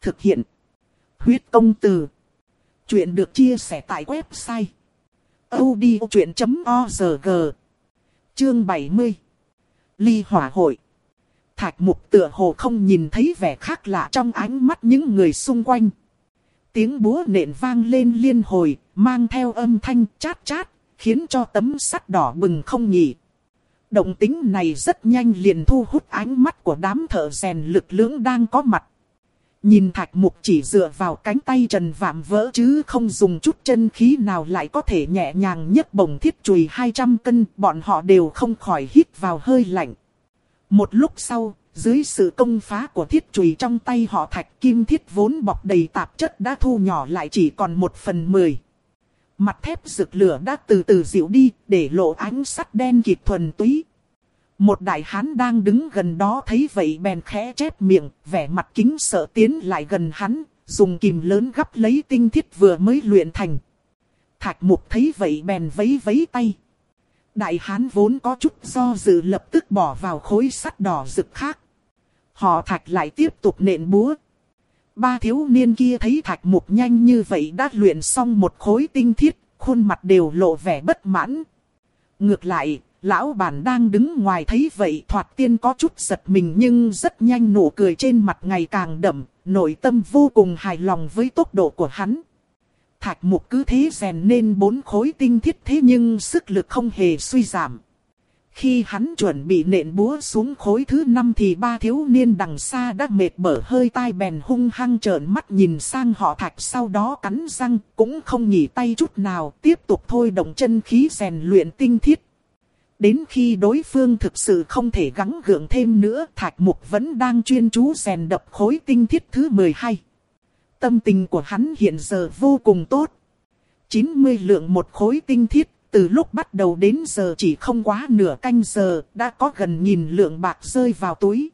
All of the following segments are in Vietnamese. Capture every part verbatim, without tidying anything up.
Thực hiện. Huyết công từ. Chuyện được chia sẻ tại website audiochuyện chấm org. Chương bảy mươi. Ly hỏa hội. Thạch Mục tựa hồ không nhìn thấy vẻ khác lạ trong ánh mắt những người xung quanh. Tiếng búa nện vang lên liên hồi, mang theo âm thanh chát chát, khiến cho tấm sắt đỏ bừng không nghỉ. Động tính này rất nhanh liền thu hút ánh mắt của đám thợ rèn lực lưỡng đang có mặt. Nhìn Thạch Mục chỉ dựa vào cánh tay trần vạm vỡ chứ không dùng chút chân khí nào lại có thể nhẹ nhàng nhấc bổng thiết chùy hai trăm cân, bọn họ đều không khỏi hít vào hơi lạnh. Một lúc sau, dưới sự công phá của thiết chùy trong tay họ, thạch kim thiết vốn bọc đầy tạp chất đã thu nhỏ lại chỉ còn một phần mười. Mặt thép rực lửa đã từ từ dịu đi, để lộ ánh sắt đen kịt thuần túy. Một đại hán đang đứng gần đó thấy vậy bèn khẽ chép miệng, vẻ mặt kính sợ tiến lại gần hắn, dùng kìm lớn gắp lấy tinh thiết vừa mới luyện thành. Thạch Mục thấy vậy bèn vấy vấy tay. Đại hán vốn có chút do dự lập tức bỏ vào khối sắt đỏ rực khác. Họ Thạch lại tiếp tục nện búa. Ba thiếu niên kia thấy Thạch Mục nhanh như vậy đã luyện xong một khối tinh thiết, khuôn mặt đều lộ vẻ bất mãn. Ngược lại, lão bản đang đứng ngoài thấy vậy thoạt tiên có chút giật mình, nhưng rất nhanh nụ cười trên mặt ngày càng đậm, nội tâm vô cùng hài lòng với tốc độ của hắn. Thạch Mục cứ thế rèn nên bốn khối tinh thiết thế nhưng sức lực không hề suy giảm. Khi hắn chuẩn bị nện búa xuống khối thứ năm thì ba thiếu niên đằng xa đã mệt bở hơi tai bèn hung hăng trợn mắt nhìn sang họ Thạch, sau đó cắn răng cũng không nghỉ tay chút nào, tiếp tục thôi động chân khí rèn luyện tinh thiết. Đến khi đối phương thực sự không thể gắng gượng thêm nữa, Thạch Mục vẫn đang chuyên chú rèn đập khối tinh thiết thứ mười hai. Tâm tình của hắn hiện giờ vô cùng tốt. chín mươi lượng một khối tinh thiết, từ lúc bắt đầu đến giờ chỉ không quá nửa canh giờ, đã có gần nghìn lượng bạc rơi vào túi.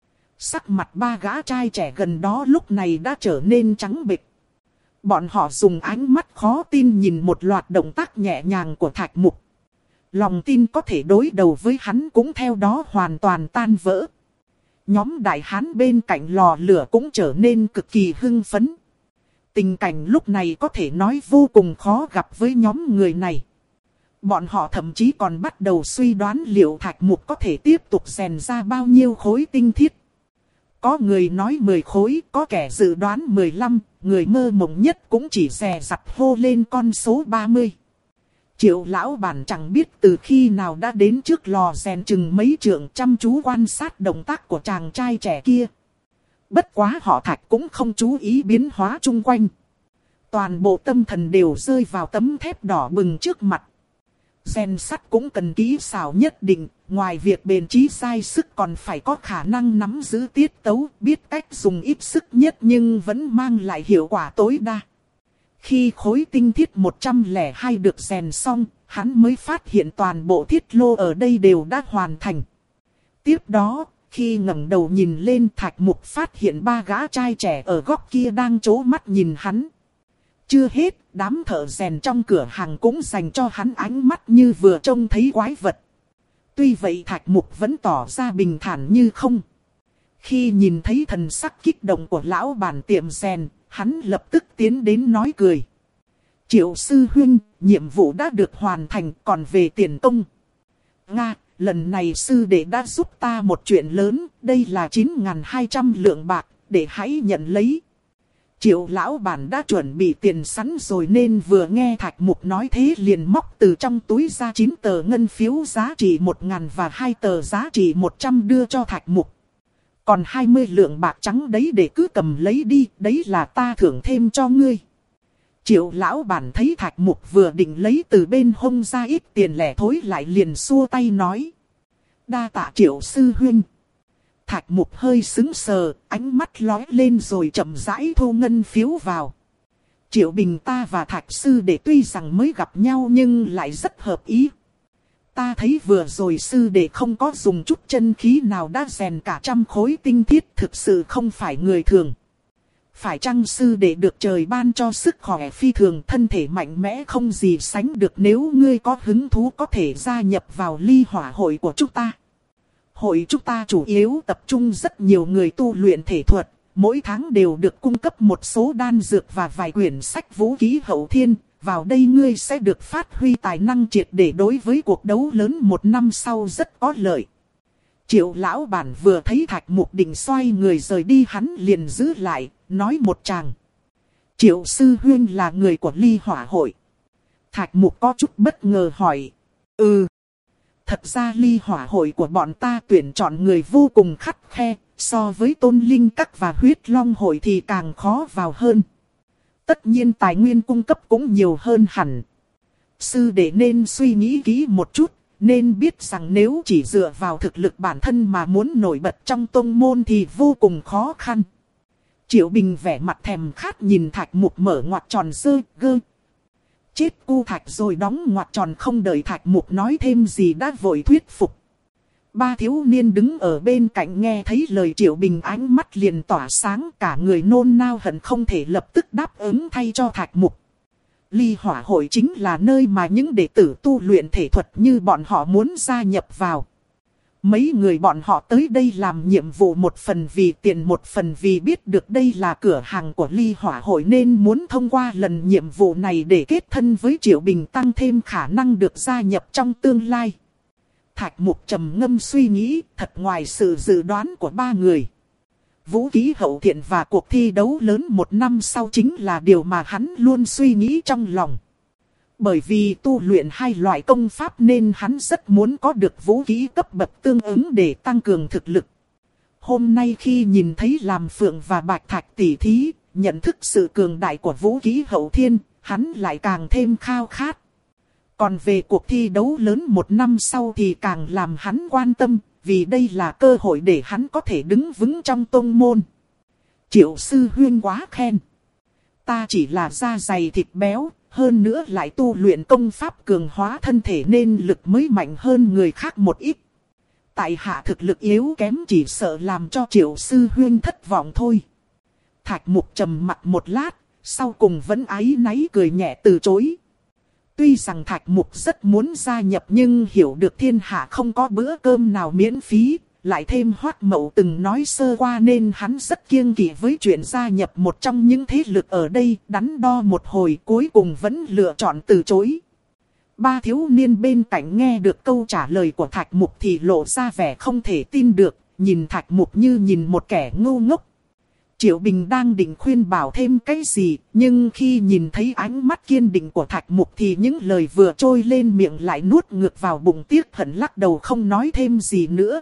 Sắc mặt ba gã trai trẻ gần đó lúc này đã trở nên trắng bệch. Bọn họ dùng ánh mắt khó tin nhìn một loạt động tác nhẹ nhàng của Thạch Mục. Lòng tin có thể đối đầu với hắn cũng theo đó hoàn toàn tan vỡ. Nhóm đại hán bên cạnh lò lửa cũng trở nên cực kỳ hưng phấn. Tình cảnh lúc này có thể nói vô cùng khó gặp với nhóm người này. Bọn họ thậm chí còn bắt đầu suy đoán liệu Thạch Mục có thể tiếp tục rèn ra bao nhiêu khối tinh thiết. Có người nói mười khối, có kẻ dự đoán mười lăm, người mơ mộng nhất cũng chỉ dè dặt hô lên con số ba mươi. Triệu lão bản chẳng biết từ khi nào đã đến trước lò rèn chừng mấy trượng, chăm chú quan sát động tác của chàng trai trẻ kia. Bất quá họ Thạch cũng không chú ý biến hóa chung quanh. Toàn bộ tâm thần đều rơi vào tấm thép đỏ bừng trước mặt. Rèn sắt cũng cần kỹ xảo nhất định, ngoài việc bền trí sai sức còn phải có khả năng nắm giữ tiết tấu, biết cách dùng ít sức nhất nhưng vẫn mang lại hiệu quả tối đa. Khi khối tinh thiết một trăm lẻ hai được rèn xong, hắn mới phát hiện toàn bộ thiết lô ở đây đều đã hoàn thành. Tiếp đó, khi ngẩng đầu nhìn lên, Thạch Mục phát hiện ba gã trai trẻ ở góc kia đang trố mắt nhìn hắn. Chưa hết, đám thợ rèn trong cửa hàng cũng dành cho hắn ánh mắt như vừa trông thấy quái vật. Tuy vậy Thạch Mục vẫn tỏ ra bình thản như không. Khi nhìn thấy thần sắc kích động của lão bản tiệm rèn, hắn lập tức tiến đến nói cười. Triệu sư huynh, nhiệm vụ đã được hoàn thành, còn về tiền công. Nga, lần này sư đệ đã giúp ta một chuyện lớn, đây là chín nghìn hai trăm lượng bạc, để hãy nhận lấy. Triệu lão bản đã chuẩn bị tiền sẵn rồi nên vừa nghe Thạch Mục nói thế liền móc từ trong túi ra chín tờ ngân phiếu giá trị một nghìn và hai tờ giá trị một trăm đưa cho Thạch Mục. Còn hai mươi lượng bạc trắng đấy để cứ cầm lấy đi, đấy là ta thưởng thêm cho ngươi. Triệu lão bản thấy Thạch Mục vừa định lấy từ bên hông ra ít tiền lẻ thối lại liền xua tay nói. Đa tạ Triệu sư huynh. Thạch Mục hơi sững sờ, ánh mắt lóe lên rồi chậm rãi thu ngân phiếu vào. Triệu Bình ta và Thạch sư đệ tuy rằng mới gặp nhau nhưng lại rất hợp ý. Ta thấy vừa rồi sư đệ không có dùng chút chân khí nào đã rèn cả trăm khối tinh thiết, thực sự không phải người thường. Phải chăng sư đệ được trời ban cho sức khỏe phi thường, thân thể mạnh mẽ không gì sánh được, nếu ngươi có hứng thú có thể gia nhập vào ly hỏa hội của chúng ta. Hội chúng ta chủ yếu tập trung rất nhiều người tu luyện thể thuật, mỗi tháng đều được cung cấp một số đan dược và vài quyển sách vũ khí hậu thiên. Vào đây ngươi sẽ được phát huy tài năng triệt để đối với cuộc đấu lớn một năm sau rất có lợi. Triệu lão bản vừa thấy Thạch Mục định xoay người rời đi, hắn liền giữ lại, nói một tràng. Triệu sư huynh là người của Ly Hỏa hội. Thạch Mục có chút bất ngờ hỏi. Ừ. Thật ra Ly Hỏa hội của bọn ta tuyển chọn người vô cùng khắt khe, so với Tôn Linh Các và Huyết Long hội thì càng khó vào hơn. Tất nhiên tài nguyên cung cấp cũng nhiều hơn hẳn. Sư đệ nên suy nghĩ kỹ một chút, nên biết rằng nếu chỉ dựa vào thực lực bản thân mà muốn nổi bật trong tông môn thì vô cùng khó khăn. Triệu Bình vẻ mặt thèm khát nhìn Thạch Mục mở ngoặc tròn sơ gơ. Chết cu Thạch rồi đóng ngoặc tròn, không đợi Thạch Mục nói thêm gì đã vội thuyết phục. Ba thiếu niên đứng ở bên cạnh nghe thấy lời Triệu Bình ánh mắt liền tỏa sáng, cả người nôn nao hận không thể lập tức đáp ứng thay cho Thạch Mục. Ly Hỏa hội chính là nơi mà những đệ tử tu luyện thể thuật như bọn họ muốn gia nhập vào. Mấy người bọn họ tới đây làm nhiệm vụ một phần vì tiền, một phần vì biết được đây là cửa hàng của Ly Hỏa hội nên muốn thông qua lần nhiệm vụ này để kết thân với Triệu Bình, tăng thêm khả năng được gia nhập trong tương lai. Thạch Mục trầm ngâm suy nghĩ, thật ngoài sự dự đoán của ba người. Vũ khí hậu thiện và cuộc thi đấu lớn một năm sau chính là điều mà hắn luôn suy nghĩ trong lòng. Bởi vì tu luyện hai loại công pháp nên hắn rất muốn có được vũ khí cấp bậc tương ứng để tăng cường thực lực. Hôm nay khi nhìn thấy Làm Phượng và Bạch Thạch tỷ thí, nhận thức sự cường đại của vũ khí hậu thiên, hắn lại càng thêm khao khát. Còn về cuộc thi đấu lớn một năm sau thì càng làm hắn quan tâm, vì đây là cơ hội để hắn có thể đứng vững trong tông môn. Triệu sư huynh quá khen. Ta chỉ là da dày thịt béo, hơn nữa lại tu luyện công pháp cường hóa thân thể nên lực mới mạnh hơn người khác một ít. Tại hạ thực lực yếu kém chỉ sợ làm cho Triệu sư huynh thất vọng thôi. Thạch Mục trầm mặt một lát, sau cùng vẫn áy náy cười nhẹ từ chối. Tuy rằng Thạch Mục rất muốn gia nhập nhưng hiểu được thiên hạ không có bữa cơm nào miễn phí, lại thêm Hoắc Mậu từng nói sơ qua nên hắn rất kiêng kỵ với chuyện gia nhập một trong những thế lực ở đây, đắn đo một hồi cuối cùng vẫn lựa chọn từ chối. Ba thiếu niên bên cạnh nghe được câu trả lời của Thạch Mục thì lộ ra vẻ không thể tin được, nhìn Thạch Mục như nhìn một kẻ ngu ngốc. Triệu Bình đang định khuyên bảo thêm cái gì, nhưng khi nhìn thấy ánh mắt kiên định của Thạch Mục thì những lời vừa trôi lên miệng lại nuốt ngược vào bụng, tiếc hận lắc đầu không nói thêm gì nữa.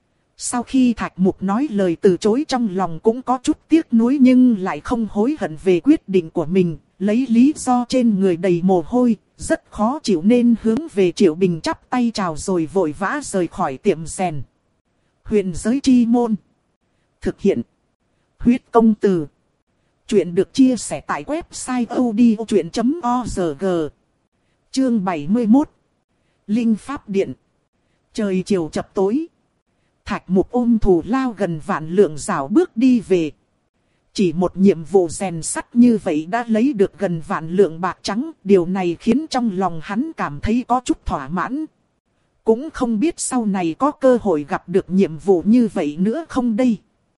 Sau khi Thạch Mục nói lời từ chối trong lòng cũng có chút tiếc nuối nhưng lại không hối hận về quyết định của mình, lấy lý do trên người đầy mồ hôi, rất khó chịu nên hướng về Triệu Bình chắp tay chào rồi vội vã rời khỏi tiệm rèn. Huyền giới chi môn. Thực hiện. Huyết công từ. Chuyện được chia sẻ tại website odchuyện chấm org. Chương bảy mươi mốt. Linh Pháp Điện. Trời chiều chập tối. Thạch Mục ôm thù lao gần vạn lượng rảo bước đi về. Chỉ một nhiệm vụ rèn sắt như vậy đã lấy được gần vạn lượng bạc trắng. Điều này khiến trong lòng hắn cảm thấy có chút thỏa mãn. Cũng không biết sau này có cơ hội gặp được nhiệm vụ như vậy nữa không đây.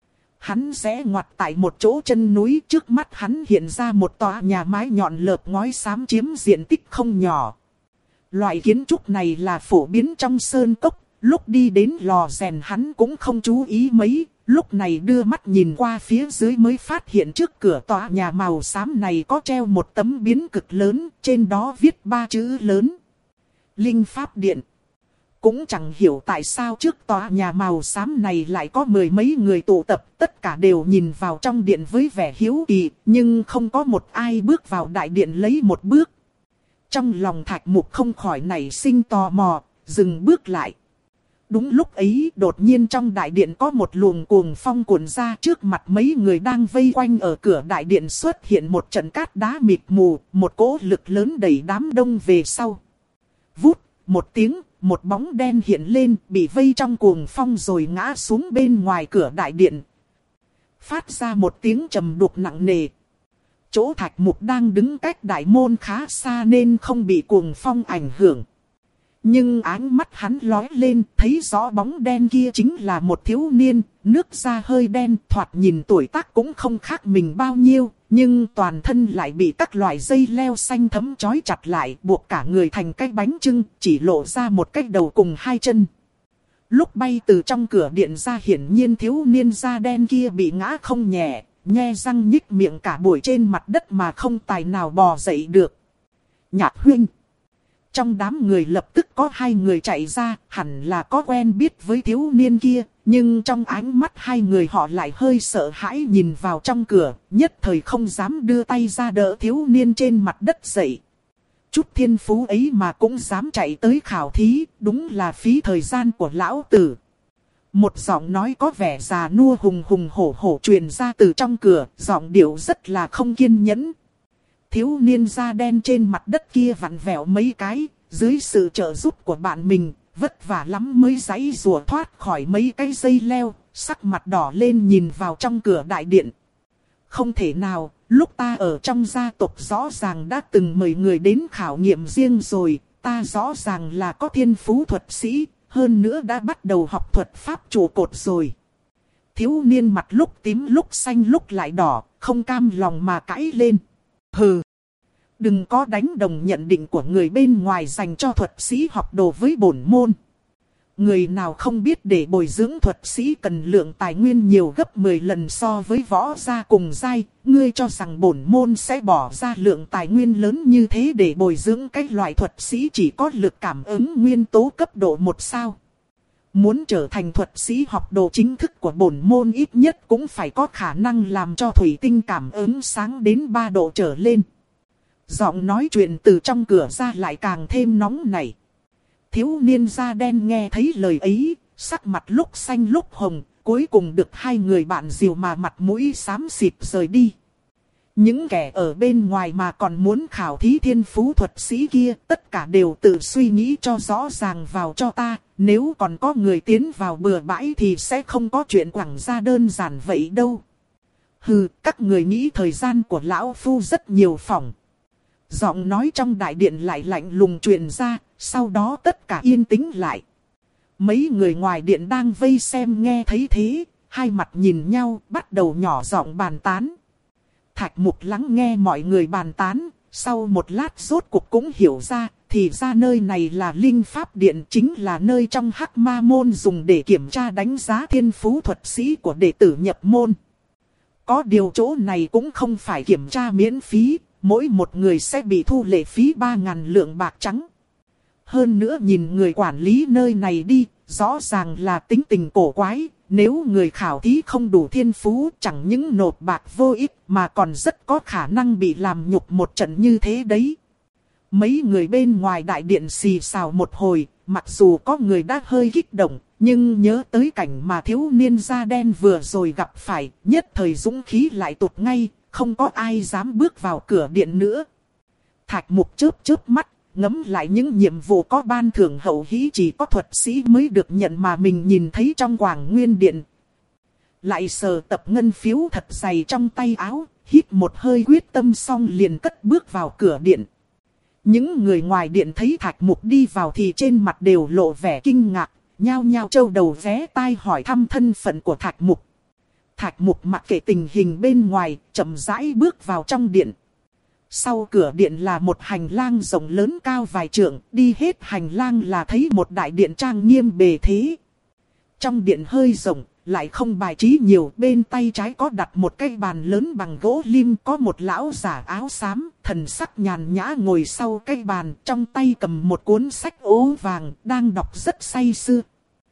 Hắn rẽ ngoặt tại một chỗ chân núi, trước mắt hắn hiện ra một tòa nhà mái nhọn lợp ngói xám chiếm diện tích không nhỏ. Loại kiến trúc này là phổ biến trong sơn cốc, lúc đi đến lò rèn hắn cũng không chú ý mấy, lúc này đưa mắt nhìn qua phía dưới mới phát hiện trước cửa tòa nhà màu xám này có treo một tấm biển cực lớn, trên đó viết ba chữ lớn. Linh Pháp Điện. Cũng chẳng hiểu tại sao trước tòa nhà màu xám này lại có mười mấy người tụ tập, tất cả đều nhìn vào trong điện với vẻ hiếu kỳ, nhưng không có một ai bước vào đại điện lấy một bước. Trong lòng Thạch Mục không khỏi nảy sinh tò mò, dừng bước lại. Đúng lúc ấy, đột nhiên trong đại điện có một luồng cuồng phong cuồn ra, trước mặt mấy người đang vây quanh ở cửa đại điện xuất hiện một trận cát đá mịt mù, một cỗ lực lớn đẩy đám đông về sau. Vút, một tiếng, một bóng đen hiện lên, bị vây trong cuồng phong rồi ngã xuống bên ngoài cửa đại điện. Phát ra một tiếng trầm đục nặng nề. Chỗ Thạch Mục đang đứng cách đại môn khá xa nên không bị cuồng phong ảnh hưởng. Nhưng ánh mắt hắn lóe lên, thấy rõ bóng đen kia chính là một thiếu niên, nước da hơi đen, thoạt nhìn tuổi tác cũng không khác mình bao nhiêu, nhưng toàn thân lại bị các loại dây leo xanh thấm trói chặt lại, buộc cả người thành cái bánh chưng, chỉ lộ ra một cái đầu cùng hai chân. Lúc bay từ trong cửa điện ra, hiển nhiên thiếu niên da đen kia bị ngã không nhẹ, nhe răng nhích miệng cả buổi trên mặt đất mà không tài nào bò dậy được. Nhạc huynh. Trong đám người lập tức có hai người chạy ra, hẳn là có quen biết với thiếu niên kia, nhưng trong ánh mắt hai người họ lại hơi sợ hãi nhìn vào trong cửa, nhất thời không dám đưa tay ra đỡ thiếu niên trên mặt đất dậy. Chút thiên phú ấy mà cũng dám chạy tới khảo thí, đúng là phí thời gian của lão tử. Một giọng nói có vẻ già nua hùng hùng hổ hổ truyền ra từ trong cửa, giọng điệu rất là không kiên nhẫn. Thiếu niên da đen trên mặt đất kia vặn vẹo mấy cái, dưới sự trợ giúp của bạn mình, vất vả lắm mới giãy giụa thoát khỏi mấy cái dây leo, sắc mặt đỏ lên nhìn vào trong cửa đại điện. Không thể nào, lúc ta ở trong gia tộc rõ ràng đã từng mời người đến khảo nghiệm riêng rồi, ta rõ ràng là có thiên phú thuật sĩ, hơn nữa đã bắt đầu học thuật pháp trụ cột rồi. Thiếu niên mặt lúc tím lúc xanh lúc lại đỏ, không cam lòng mà cãi lên. Hừ! Đừng có đánh đồng nhận định của người bên ngoài dành cho thuật sĩ học đồ với bổn môn. Người nào không biết để bồi dưỡng thuật sĩ cần lượng tài nguyên nhiều gấp mười lần so với võ gia cùng giai, ngươi cho rằng bổn môn sẽ bỏ ra lượng tài nguyên lớn như thế để bồi dưỡng cái loại thuật sĩ chỉ có lực cảm ứng nguyên tố cấp độ một sao. Muốn trở thành thuật sĩ học đồ chính thức của bổn môn ít nhất cũng phải có khả năng làm cho thủy tinh cảm ứng sáng đến ba độ trở lên. Giọng nói chuyện từ trong cửa ra lại càng thêm nóng nảy. Thiếu niên da đen nghe thấy lời ấy, sắc mặt lúc xanh lúc hồng, cuối cùng được hai người bạn dìu mà mặt mũi xám xịt rời đi. Những kẻ ở bên ngoài mà còn muốn khảo thí thiên phú thuật sĩ kia, tất cả đều tự suy nghĩ cho rõ ràng vào cho ta, nếu còn có người tiến vào bừa bãi thì sẽ không có chuyện quẳng ra đơn giản vậy đâu. Hừ, các người nghĩ thời gian của lão phu rất nhiều phỏng. Giọng nói trong đại điện lại lạnh lùng truyền ra, sau đó tất cả yên tĩnh lại. Mấy người ngoài điện đang vây xem nghe thấy thế, hai mặt nhìn nhau, bắt đầu nhỏ giọng bàn tán. Thạch Mục lắng nghe mọi người bàn tán, sau một lát rốt cuộc cũng hiểu ra, thì ra nơi này là Linh Pháp Điện, chính là nơi trong Hắc Ma Môn dùng để kiểm tra đánh giá thiên phú thuật sĩ của đệ tử nhập môn. Có điều chỗ này cũng không phải kiểm tra miễn phí, mỗi một người sẽ bị thu lệ phí ba ngàn lượng bạc trắng. Hơn nữa nhìn người quản lý nơi này đi, rõ ràng là tính tình cổ quái, nếu người khảo thí không đủ thiên phú chẳng những nộp bạc vô ích mà còn rất có khả năng bị làm nhục một trận như thế đấy. Mấy người bên ngoài đại điện xì xào một hồi, mặc dù có người đã hơi kích động, nhưng nhớ tới cảnh mà thiếu niên da đen vừa rồi gặp phải, nhất thời dũng khí lại tụt ngay, không có ai dám bước vào cửa điện nữa. Thạch Mục chớp chớp mắt, ngẫm lại những nhiệm vụ có ban thưởng hậu hĩ chỉ có thuật sĩ mới được nhận mà mình nhìn thấy trong Quảng Nguyên Điện. Lại sờ tập ngân phiếu thật dày trong tay áo, hít một hơi quyết tâm xong liền cất bước vào cửa điện. Những người ngoài điện thấy Thạch Mục đi vào thì trên mặt đều lộ vẻ kinh ngạc, nhao nhao trâu đầu vé tai hỏi thăm thân phận của Thạch Mục. Thạch Mục mặc kệ tình hình bên ngoài, chậm rãi bước vào trong điện. Sau cửa điện là một hành lang rộng lớn cao vài trượng, đi hết hành lang là thấy một đại điện trang nghiêm bề thế. Trong điện hơi rộng, lại không bài trí nhiều, bên tay trái có đặt một cái bàn lớn bằng gỗ lim, có một lão giả áo xám, thần sắc nhàn nhã ngồi sau cái bàn, trong tay cầm một cuốn sách ố vàng, đang đọc rất say sưa.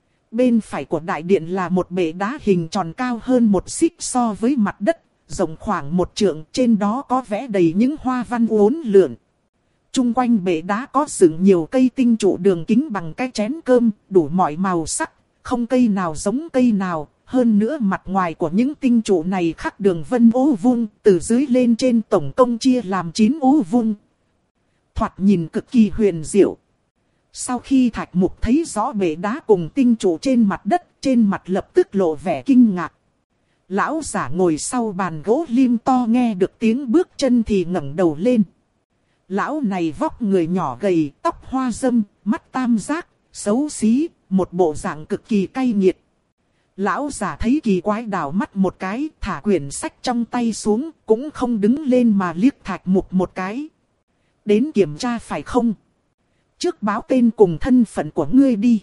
Bên phải của đại điện là một bệ đá hình tròn cao hơn một xích so với mặt đất, rộng khoảng một trượng, trên đó có vẽ đầy những hoa văn uốn lượn. Trung quanh bệ đá có dựng nhiều cây tinh trụ đường kính bằng cái chén cơm, đủ mọi màu sắc, không cây nào giống cây nào. Hơn nữa mặt ngoài của những tinh trụ này khắc đường vân ô vuông, từ dưới lên trên tổng cộng chia làm chín ô vuông. Thoạt nhìn cực kỳ huyền diệu. Sau khi Thạch Mục thấy rõ bệ đá cùng tinh trụ trên mặt đất, trên mặt lập tức lộ vẻ kinh ngạc. Lão giả ngồi sau bàn gỗ lim to nghe được tiếng bước chân thì ngẩng đầu lên. Lão này vóc người nhỏ gầy, tóc hoa râm, mắt tam giác, xấu xí, một bộ dạng cực kỳ cay nghiệt. Lão giả thấy kỳ quái đảo mắt một cái, thả quyển sách trong tay xuống, cũng không đứng lên mà liếc Thạch Mục một cái. Đến kiểm tra phải không? Trước báo tên cùng thân phận của ngươi đi.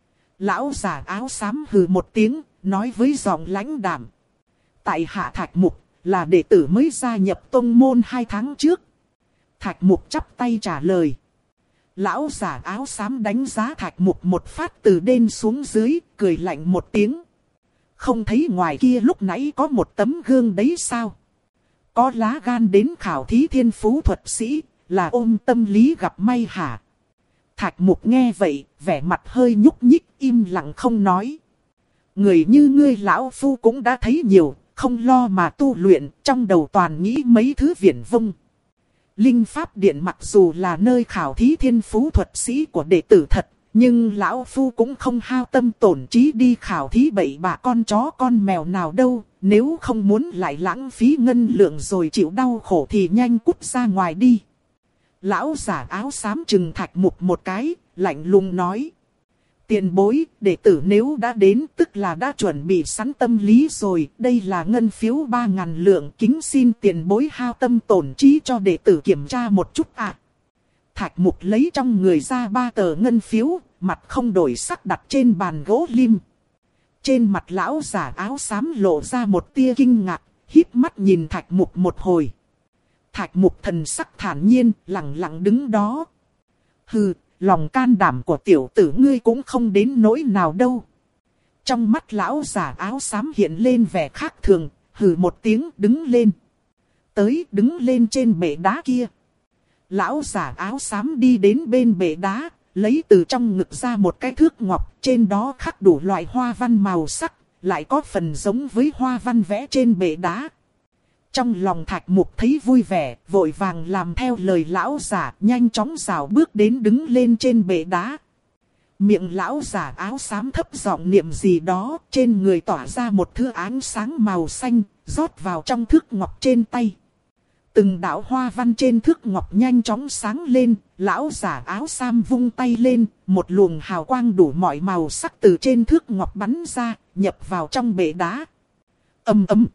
Lão giả áo xám hừ một tiếng, nói với giọng lãnh đạm. Tại hạ Thạch Mục, là đệ tử mới gia nhập tông môn hai tháng trước. Thạch Mục chắp tay trả lời. Lão giả áo xám đánh giá Thạch Mục một phát từ đên xuống dưới, cười lạnh một tiếng. Không thấy ngoài kia lúc nãy có một tấm gương đấy sao? Có lá gan đến khảo thí thiên phú thuật sĩ, là ôm tâm lý gặp may hả? Thạch Mục nghe vậy, vẻ mặt hơi nhúc nhích, im lặng không nói. Người như ngươi lão phu cũng đã thấy nhiều, không lo mà tu luyện, trong đầu toàn nghĩ mấy thứ viển vông. Linh Pháp Điện mặc dù là nơi khảo thí thiên phú thuật sĩ của đệ tử thật, nhưng lão phu cũng không hao tâm tổn trí đi khảo thí bậy bạ con chó con mèo nào đâu. Nếu không muốn lại lãng phí ngân lượng rồi chịu đau khổ thì nhanh cút ra ngoài đi. Lão giả áo xám trừng Thạch Mục một cái, lạnh lùng nói. Tiền bối, đệ tử nếu đã đến tức là đã chuẩn bị sẵn tâm lý rồi. Đây là ngân phiếu ba ngàn lượng, kính xin tiền bối hao tâm tổn trí cho đệ tử kiểm tra một chút ạ. À. Thạch Mục lấy trong người ra ba tờ ngân phiếu, mặt không đổi sắc đặt trên bàn gỗ lim. Trên mặt lão giả áo xám lộ ra một tia kinh ngạc, híp mắt nhìn Thạch Mục một hồi. Thạch Mục thần sắc thản nhiên, lặng lặng đứng đó. Hừ, lòng can đảm của tiểu tử ngươi cũng không đến nỗi nào đâu. Trong mắt lão giả áo xám hiện lên vẻ khác thường, hừ một tiếng đứng lên. Tới đứng lên trên bệ đá kia. Lão giả áo xám đi đến bên bệ đá, lấy từ trong ngực ra một cái thước ngọc, trên đó khắc đủ loại hoa văn màu sắc, lại có phần giống với hoa văn vẽ trên bệ đá. Trong lòng Thạch Mục thấy vui vẻ, vội vàng làm theo lời lão giả, nhanh chóng rảo bước đến đứng lên trên bệ đá. Miệng lão giả áo xám thấp giọng niệm gì đó, trên người tỏa ra một thứ ánh sáng màu xanh, rót vào trong thước ngọc trên tay. Từng đạo hoa văn trên thước ngọc nhanh chóng sáng lên, lão giả áo xám vung tay lên, một luồng hào quang đủ mọi màu sắc từ trên thước ngọc bắn ra, nhập vào trong bệ đá. Ầm ầm.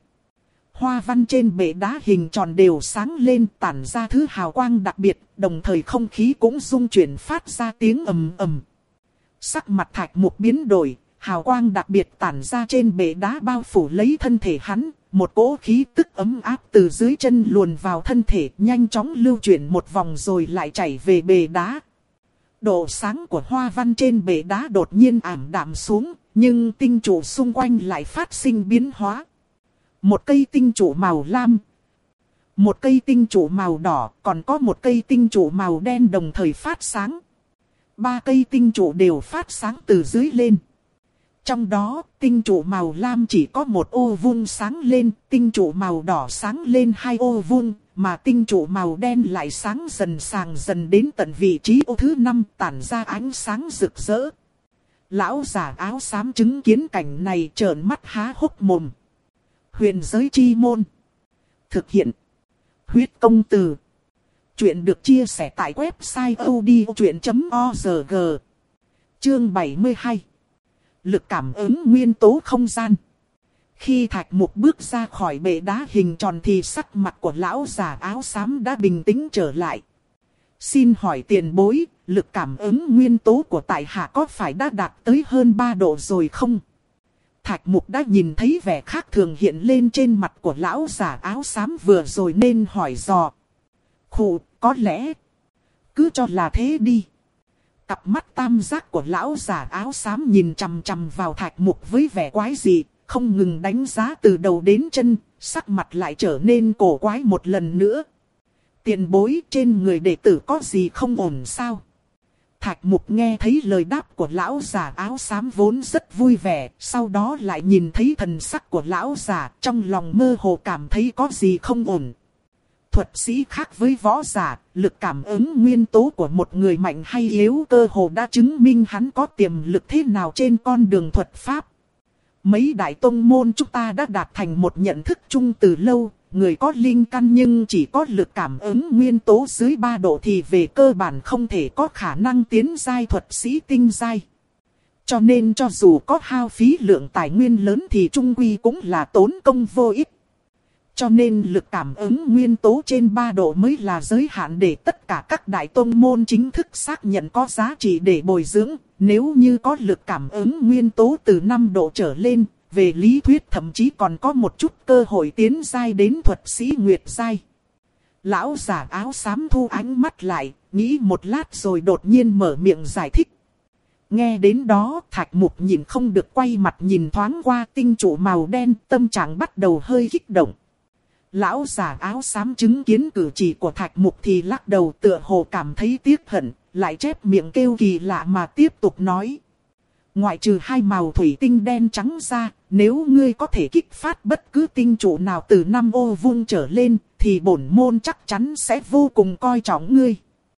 Hoa văn trên bệ đá hình tròn đều sáng lên, tản ra thứ hào quang đặc biệt, đồng thời không khí cũng rung chuyển phát ra tiếng ầm ầm. Sắc mặt Thạch Mục biến đổi, hào quang đặc biệt tản ra trên bệ đá bao phủ lấy thân thể hắn, một cỗ khí tức ấm áp từ dưới chân luồn vào thân thể, nhanh chóng lưu chuyển một vòng rồi lại chảy về bệ đá. Độ sáng của hoa văn trên bệ đá đột nhiên ảm đạm xuống, nhưng tinh trụ xung quanh lại phát sinh biến hóa. Một cây tinh trụ màu lam, một cây tinh trụ màu đỏ, còn có một cây tinh trụ màu đen đồng thời phát sáng. Ba cây tinh trụ đều phát sáng từ dưới lên. Trong đó, tinh trụ màu lam chỉ có một ô vuông sáng lên, tinh trụ màu đỏ sáng lên hai ô vuông, mà tinh trụ màu đen lại sáng dần sàng dần đến tận vị trí ô thứ năm, tản ra ánh sáng rực rỡ. Lão giả áo xám chứng kiến cảnh này trợn mắt há hốc mồm. Huyền giới chi môn. Thực hiện. Huyết công từ. Chuyện được chia sẻ tại website odchuyện chấm org. Chương bảy mươi hai. Lực cảm ứng nguyên tố không gian. Khi Thạch Mục bước ra khỏi bệ đá hình tròn thì sắc mặt của lão già áo xám đã bình tĩnh trở lại. Xin hỏi tiền bối, lực cảm ứng nguyên tố của tại hạ có phải đã đạt tới hơn ba độ rồi không? Thạch Mục đã nhìn thấy vẻ khác thường hiện lên trên mặt của lão già áo xám vừa rồi nên hỏi dò. Khụ, có lẽ. Cứ cho là thế đi. Cặp mắt tam giác của lão già áo xám nhìn chằm chằm vào Thạch Mục với vẻ quái dị, không ngừng đánh giá từ đầu đến chân, sắc mặt lại trở nên cổ quái một lần nữa. Tiền bối, trên người đệ tử có gì không ổn sao? Thạch Mục nghe thấy lời đáp của lão già áo xám vốn rất vui vẻ, sau đó lại nhìn thấy thần sắc của lão già, trong lòng mơ hồ cảm thấy có gì không ổn. Thuật sĩ khác với võ giả, lực cảm ứng nguyên tố của một người mạnh hay yếu cơ hồ đã chứng minh hắn có tiềm lực thế nào trên con đường thuật pháp. Mấy đại tông môn chúng ta đã đạt thành một nhận thức chung từ lâu, người có linh căn nhưng chỉ có lực cảm ứng nguyên tố dưới ba độ thì về cơ bản không thể có khả năng tiến giai thuật sĩ tinh giai. Cho nên cho dù có hao phí lượng tài nguyên lớn thì trung quy cũng là tốn công vô ích. Cho nên lực cảm ứng nguyên tố trên ba độ mới là giới hạn để tất cả các đại tông môn chính thức xác nhận có giá trị để bồi dưỡng. Nếu như có lực cảm ứng nguyên tố từ năm độ trở lên, về lý thuyết thậm chí còn có một chút cơ hội tiến giai đến thuật sĩ nguyệt giai. Lão giả áo xám thu ánh mắt lại, nghĩ một lát rồi đột nhiên mở miệng giải thích. Nghe đến đó, Thạch Mục nhìn không được quay mặt nhìn thoáng qua tinh trụ màu đen, tâm trạng bắt đầu hơi kích động. Lão giả áo xám chứng kiến cử chỉ của Thạch Mục thì lắc đầu tựa hồ cảm thấy tiếc hận, lại chép miệng kêu kỳ lạ mà tiếp tục nói. Ngoại trừ hai màu thủy tinh đen trắng ra, nếu ngươi có thể kích phát bất cứ tinh trụ nào từ năm ô vuông trở lên, thì bổn môn chắc chắn sẽ vô cùng coi trọng ngươi.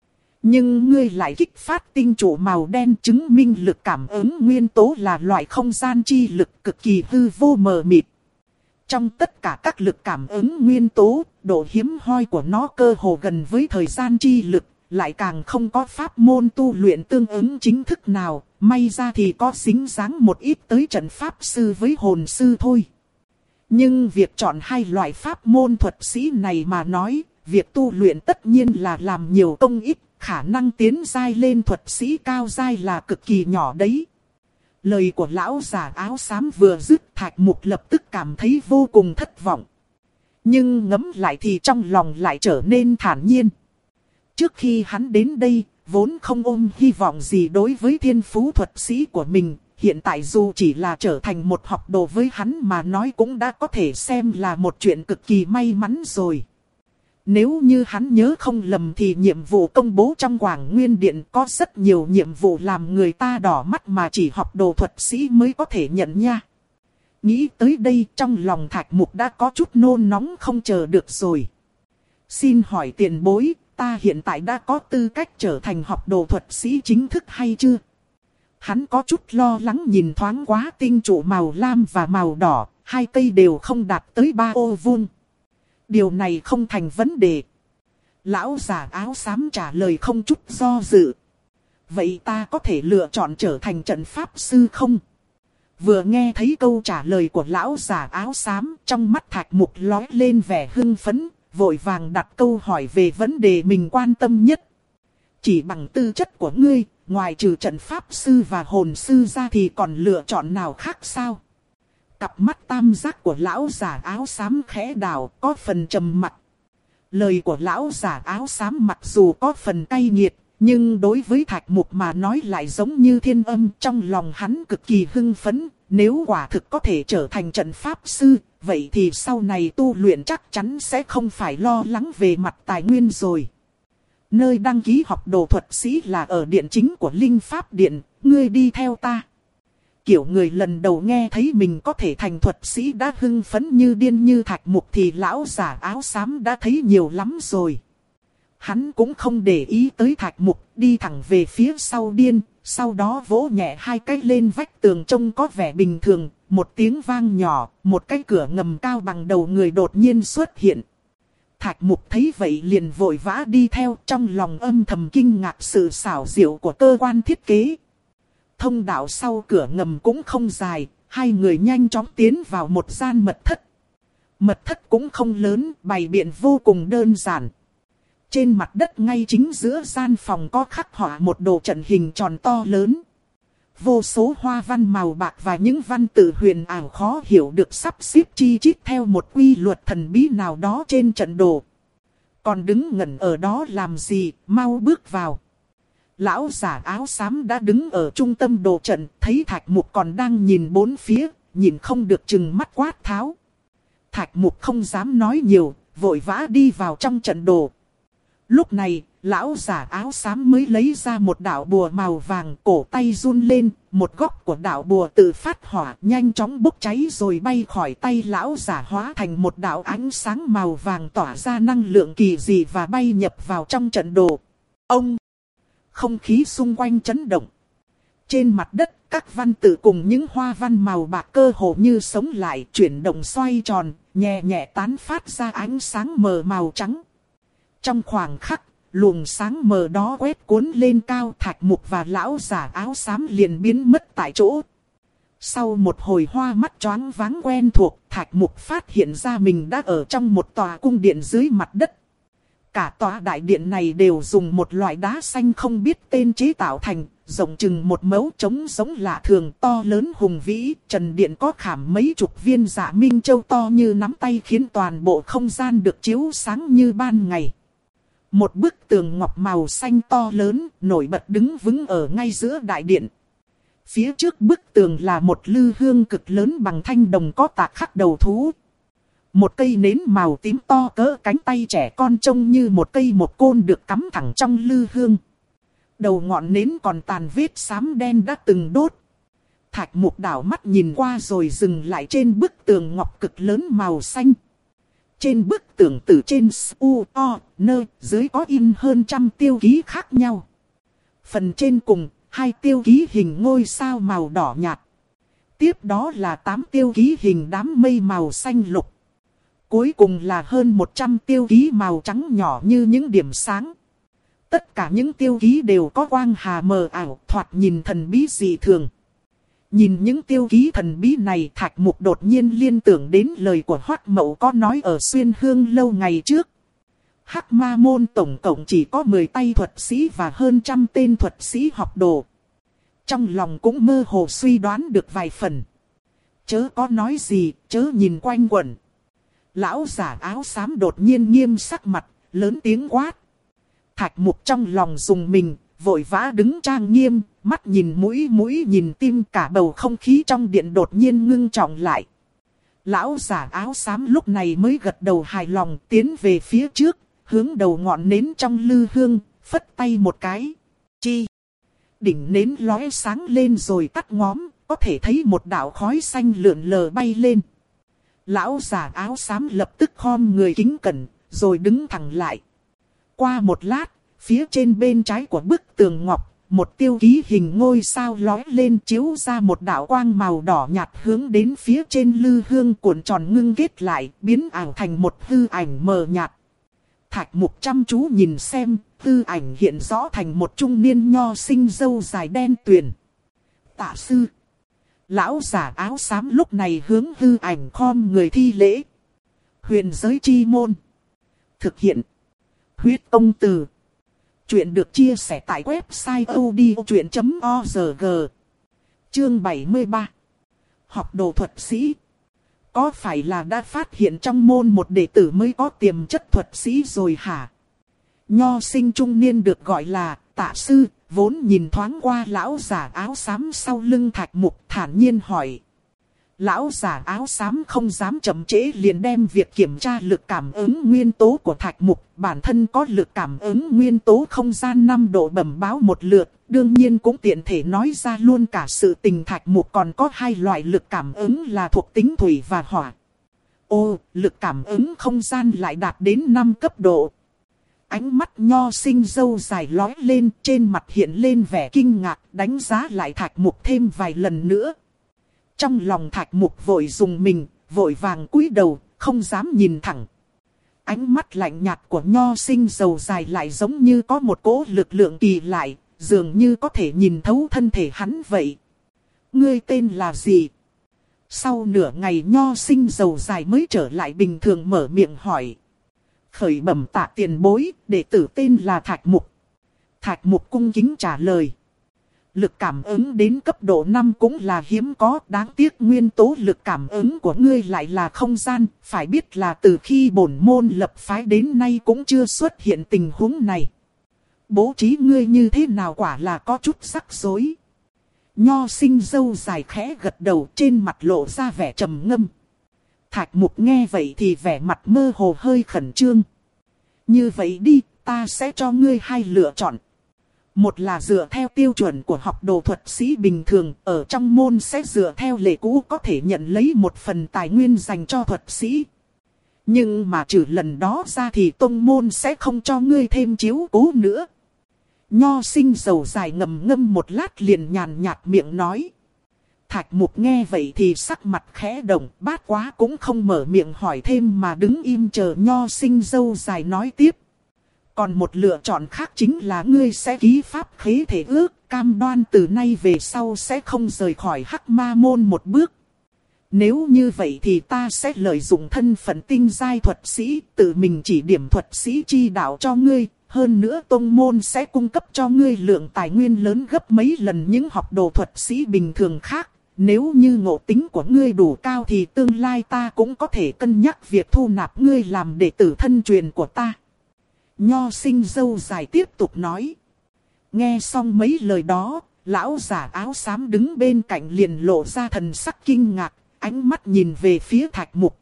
Nhưng ngươi lại kích phát tinh trụ màu đen, chứng minh lực cảm ứng nguyên tố là loại không gian chi lực cực kỳ hư vô mờ mịt. Trong tất cả các lực cảm ứng nguyên tố, độ hiếm hoi của nó cơ hồ gần với thời gian chi lực, lại càng không có pháp môn tu luyện tương ứng chính thức nào, may ra thì có dính dáng một ít tới trận pháp sư với hồn sư thôi. Nhưng việc chọn hai loại pháp môn thuật sĩ này mà nói, việc tu luyện tất nhiên là làm nhiều công ít, khả năng tiến giai lên thuật sĩ cao giai là cực kỳ nhỏ đấy. Lời của lão già áo xám vừa dứt, Thạch Mục lập tức cảm thấy vô cùng thất vọng. Nhưng ngẫm lại thì trong lòng lại trở nên thản nhiên. Trước khi hắn đến đây, vốn không ôm hy vọng gì đối với thiên phú thuật sĩ của mình. Hiện tại dù chỉ là trở thành một học đồ với hắn mà nói cũng đã có thể xem là một chuyện cực kỳ may mắn rồi. Nếu như hắn nhớ không lầm thì nhiệm vụ công bố trong Quảng Nguyên Điện có rất nhiều nhiệm vụ làm người ta đỏ mắt mà chỉ học đồ thuật sĩ mới có thể nhận nha. Nghĩ tới đây trong lòng Thạch Mục đã có chút nôn nóng không chờ được rồi. Xin hỏi tiền bối, ta hiện tại đã có tư cách trở thành học đồ thuật sĩ chính thức hay chưa? Hắn có chút lo lắng nhìn thoáng quá tinh trụ màu lam và màu đỏ, hai cây đều không đạt tới ba ô vuông. Điều này không thành vấn đề. Lão già áo xám trả lời không chút do dự. Vậy ta có thể lựa chọn trở thành trận pháp sư không? Vừa nghe thấy câu trả lời của lão già áo xám, trong mắt Thạch Mục lóe lên vẻ hưng phấn, vội vàng đặt câu hỏi về vấn đề mình quan tâm nhất. Chỉ bằng tư chất của ngươi, ngoài trừ trận pháp sư và hồn sư ra thì còn lựa chọn nào khác sao? Cặp mắt tam giác của lão giả áo xám khẽ đảo, có phần trầm mặc. Lời của lão giả áo xám mặc dù có phần cay nghiệt, nhưng đối với Thạch Mục mà nói lại giống như thiên âm. Trong lòng hắn cực kỳ hưng phấn, nếu quả thực có thể trở thành trận pháp sư, vậy thì sau này tu luyện chắc chắn sẽ không phải lo lắng về mặt tài nguyên rồi. Nơi đăng ký học đồ thuật sĩ là ở điện chính của Linh Pháp Điện, ngươi đi theo ta. Kiểu người lần đầu nghe thấy mình có thể thành thuật sĩ đã hưng phấn như điên như Thạch Mục thì lão giả áo xám đã thấy nhiều lắm rồi. Hắn cũng không để ý tới Thạch Mục, đi thẳng về phía sau điên, sau đó vỗ nhẹ hai cái lên vách tường trông có vẻ bình thường, một tiếng vang nhỏ, một cái cửa ngầm cao bằng đầu người đột nhiên xuất hiện. Thạch Mục thấy vậy liền vội vã đi theo, trong lòng âm thầm kinh ngạc sự xảo diệu của cơ quan thiết kế. Thông đạo sau cửa ngầm cũng không dài, hai người nhanh chóng tiến vào một gian mật thất. Mật thất cũng không lớn, bày biện vô cùng đơn giản. Trên mặt đất ngay chính giữa gian phòng có khắc họa một đồ trận hình tròn to lớn. Vô số hoa văn màu bạc và những văn tự huyền ảo khó hiểu được sắp xếp chi chít theo một quy luật thần bí nào đó trên trận đồ. Còn đứng ngẩn ở đó làm gì, mau bước vào. Lão giả áo xám đã đứng ở trung tâm đồ trận, thấy Thạch Mục còn đang nhìn bốn phía, nhìn không được chừng mắt quát tháo. Thạch Mục không dám nói nhiều, vội vã đi vào trong trận đồ. Lúc này, lão giả áo xám mới lấy ra một đạo bùa màu vàng, cổ tay run lên, một góc của đạo bùa tự phát hỏa nhanh chóng bốc cháy rồi bay khỏi tay lão giả hóa thành một đạo ánh sáng màu vàng tỏa ra năng lượng kỳ dị và bay nhập vào trong trận đồ. Ông! Không khí xung quanh chấn động. Trên mặt đất, Các văn tự cùng những hoa văn màu bạc cơ hồ như sống lại, chuyển động xoay tròn, nhẹ nhẹ tán phát ra ánh sáng mờ màu trắng. Trong khoảnh khắc, luồng sáng mờ đó quét cuốn lên cao, Thạch Mục và lão giả áo xám liền biến mất tại chỗ. Sau một hồi hoa mắt choáng váng quen thuộc, Thạch Mục phát hiện ra mình đã ở trong một tòa cung điện dưới mặt đất. Cả tòa đại điện này đều dùng một loại đá xanh không biết tên chế tạo thành, rộng chừng một mẫu, trống giống lạ thường, to lớn hùng vĩ. Trần điện có khảm mấy chục viên dạ minh châu to như nắm tay, khiến toàn bộ không gian được chiếu sáng như ban ngày. Một bức tường ngọc màu xanh to lớn, nổi bật đứng vững ở ngay giữa đại điện. Phía trước bức tường là một lư hương cực lớn bằng thanh đồng có tạc khắc đầu thú. Một cây nến màu tím to cỡ cánh tay trẻ con trông như một cây một côn được cắm thẳng trong lư hương. Đầu ngọn nến còn tàn vết xám đen đã từng đốt. Thạch Mục đảo mắt nhìn qua rồi dừng lại trên bức tường ngọc cực lớn màu xanh. Trên bức tường từ trên u o nơ dưới có in hơn trăm tiêu ký khác nhau. Phần trên cùng, hai tiêu ký hình ngôi sao màu đỏ nhạt. Tiếp đó là tám tiêu ký hình đám mây màu xanh lục. Cuối cùng là hơn một trăm tiêu ký màu trắng nhỏ như những điểm sáng. Tất cả những tiêu ký đều có quang hà mờ ảo, thoạt nhìn thần bí dị thường. Nhìn những tiêu ký thần bí này, Thạch Mục đột nhiên liên tưởng đến lời của Hoắc Mậu có nói ở Xuyên Hương lâu ngày trước. Hắc Ma môn tổng cộng chỉ có mười tay thuật sĩ và hơn trăm tên thuật sĩ học đồ. Trong lòng cũng mơ hồ suy đoán được vài phần. Chớ có nói gì, chớ nhìn quanh quẩn. Lão giả áo xám đột nhiên nghiêm sắc mặt, lớn tiếng quát. Thạch Mục trong lòng rùng mình, vội vã đứng trang nghiêm, mắt nhìn mũi mũi nhìn tim, cả bầu không khí trong điện đột nhiên ngưng trọng lại. Lão giả áo xám lúc này mới gật đầu hài lòng, tiến về phía trước, hướng đầu ngọn nến trong lư hương, phất tay một cái. Chi? Đỉnh nến lóe sáng lên rồi tắt ngóm, có thể thấy một đạo khói xanh lượn lờ bay lên. Lão giả áo xám lập tức khom người kính cẩn, rồi đứng thẳng lại. Qua một lát, phía trên bên trái của bức tường ngọc, một tiêu ký hình ngôi sao lóe lên, chiếu ra một đạo quang màu đỏ nhạt hướng đến phía trên lư hương, cuộn tròn ngưng kết lại, biến ảo thành một hư ảnh mờ nhạt. Thạch Mục chăm chú nhìn xem, hư ảnh hiện rõ thành một trung niên nho sinh râu dài đen tuyền. Tạ sư. Lão giả áo xám lúc này hướng hư ảnh khom người thi lễ. Huyền giới chi môn. Thực hiện. Huyết Công Từ. Chuyện được chia sẻ tại website odchuyện chấm org. Chương bảy mươi ba. Học đồ thuật sĩ. Có phải là đã phát hiện trong môn một đệ tử mới có tiềm chất thuật sĩ rồi hả? Nho sinh trung niên được gọi là Tạ sư, vốn nhìn thoáng qua lão giả áo xám sau lưng Thạch Mục, thản nhiên hỏi. Lão giả áo xám không dám chậm trễ, liền đem việc kiểm tra lực cảm ứng nguyên tố của Thạch Mục. Bản thân có lực cảm ứng nguyên tố không gian năm độ bẩm báo một lượt, đương nhiên cũng tiện thể nói ra luôn cả sự tình. Thạch Mục còn có hai loại lực cảm ứng là thuộc tính thủy và hỏa. Ô, lực cảm ứng không gian lại đạt đến năm cấp độ. Ánh mắt nho sinh râu dài lóe lên, trên mặt hiện lên vẻ kinh ngạc, đánh giá lại Thạch Mục thêm vài lần nữa. Trong lòng Thạch Mục vội dùng mình, vội vàng cúi đầu, không dám nhìn thẳng. Ánh mắt lạnh nhạt của nho sinh râu dài lại giống như có một cỗ lực lượng kỳ lạ, dường như có thể nhìn thấu thân thể hắn vậy. Ngươi tên là gì? Sau nửa ngày nho sinh râu dài mới trở lại bình thường, mở miệng hỏi. Khởi bẩm Tạ tiền bối, đệ tử tên là Thạch Mục. Thạch Mục cung kính trả lời. Lực cảm ứng đến cấp độ năm cũng là hiếm có, đáng tiếc nguyên tố lực cảm ứng của ngươi lại là không gian. Phải biết là từ khi bổn môn lập phái đến nay cũng chưa xuất hiện tình huống này. Bố trí ngươi như thế nào quả là có chút rắc rối. Nho sinh râu dài khẽ gật đầu, trên mặt lộ ra vẻ trầm ngâm. Thạch Mục nghe vậy thì vẻ mặt mơ hồ hơi khẩn trương. Như vậy đi, ta sẽ cho ngươi hai lựa chọn. Một là dựa theo tiêu chuẩn của học đồ thuật sĩ bình thường, ở trong môn sẽ dựa theo lệ cũ có thể nhận lấy một phần tài nguyên dành cho thuật sĩ. Nhưng mà trừ lần đó ra thì tông môn sẽ không cho ngươi thêm chiếu cố nữa. Nho sinh râu dài ngầm ngâm một lát liền nhàn nhạt miệng nói. Thạch Mục nghe vậy thì sắc mặt khẽ động, bát quá cũng không mở miệng hỏi thêm mà đứng im chờ Nho Sinh dâu dài nói tiếp. Còn một lựa chọn khác chính là ngươi sẽ ký pháp khế thể ước, cam đoan từ nay về sau sẽ không rời khỏi Hắc Ma môn một bước. Nếu như vậy thì ta sẽ lợi dụng thân phận tinh giai thuật sĩ, tự mình chỉ điểm thuật sĩ chi đạo cho ngươi. Hơn nữa tông môn sẽ cung cấp cho ngươi lượng tài nguyên lớn gấp mấy lần những học đồ thuật sĩ bình thường khác. Nếu như ngộ tính của ngươi đủ cao thì tương lai ta cũng có thể cân nhắc việc thu nạp ngươi làm đệ tử thân truyền của ta. Nho Sinh dâu dài tiếp tục nói. Nghe xong mấy lời đó, lão giả áo xám đứng bên cạnh liền lộ ra thần sắc kinh ngạc, ánh mắt nhìn về phía Thạch Mục.